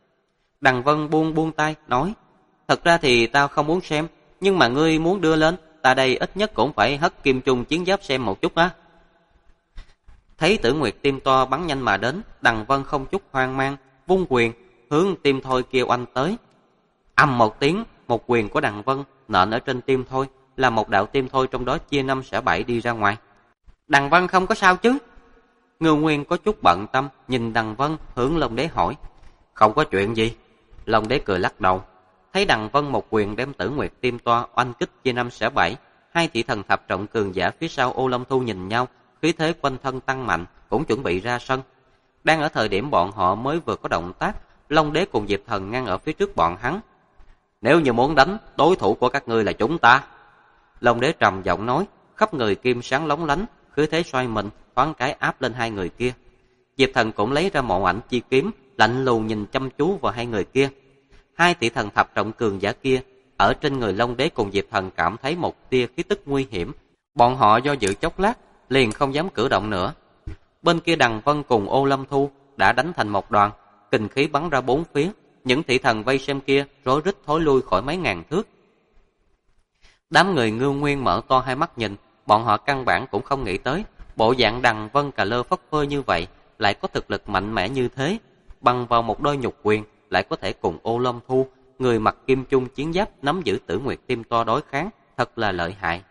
Đằng Vân buông tay nói, thật ra thì tao không muốn xem, nhưng mà ngươi muốn đưa lên, ta đây ít nhất cũng phải hất kim trung chiến giáp xem một chút á. Thấy Tử Nguyệt Tim To bắn nhanh mà đến, Đằng Vân không chút hoang mang, vung quyền, hướng Tim Thôi kia oanh tới. Ầm một tiếng, một quyền của Đằng Vân nện ở trên Tim Thôi, là một đạo Tim Thôi trong đó chia 5 xẻ 7 đi ra ngoài. Đằng Vân không có sao chứ? Ngưu Nguyên có chút bận tâm, nhìn Đằng Vân hướng Long Đế hỏi. Không có chuyện gì. Long Đế cười lắc đầu. Thấy Đằng Vân một quyền đem Tử Nguyệt Tim To oanh kích chia 5 xẻ 7, hai thị thần thập trọng cường giả phía sau Ô Long Thu nhìn nhau, khí thế quanh thân tăng mạnh, cũng chuẩn bị ra sân. Đang ở thời điểm bọn họ mới vừa có động tác, Long Đế cùng Diệp Thần ngăn ở phía trước bọn hắn. Nếu như muốn đánh, đối thủ của các ngươi là chúng ta. Long Đế trầm giọng nói, khắp người kim sáng lóng lánh, khí thế xoay mình, thoáng cái áp lên hai người kia. Diệp Thần cũng lấy ra mộ ảnh chi kiếm, lạnh lùng nhìn chăm chú vào hai người kia. Hai tỷ thần thập trọng cường giả kia, ở trên người Long Đế cùng Diệp Thần cảm thấy một tia khí tức nguy hiểm. Bọn họ do dự chốc lát, liền không dám cử động nữa. Bên kia Đằng Vân cùng Ô Lâm Thu đã đánh thành một đoàn, kình khí bắn ra bốn phía, những thị thần vây xem kia rối rít thối lui khỏi mấy ngàn thước. Đám người Ngưu Nguyên mở to hai mắt nhìn, bọn họ căn bản cũng không nghĩ tới, bộ dạng Đằng Vân cà lơ phất phơ như vậy, lại có thực lực mạnh mẽ như thế, bằng vào một đôi nhục quyền, lại có thể cùng Ô Lâm Thu, người mặc kim chung chiến giáp nắm giữ Tử Nguyệt Tim To đối kháng, thật là lợi hại.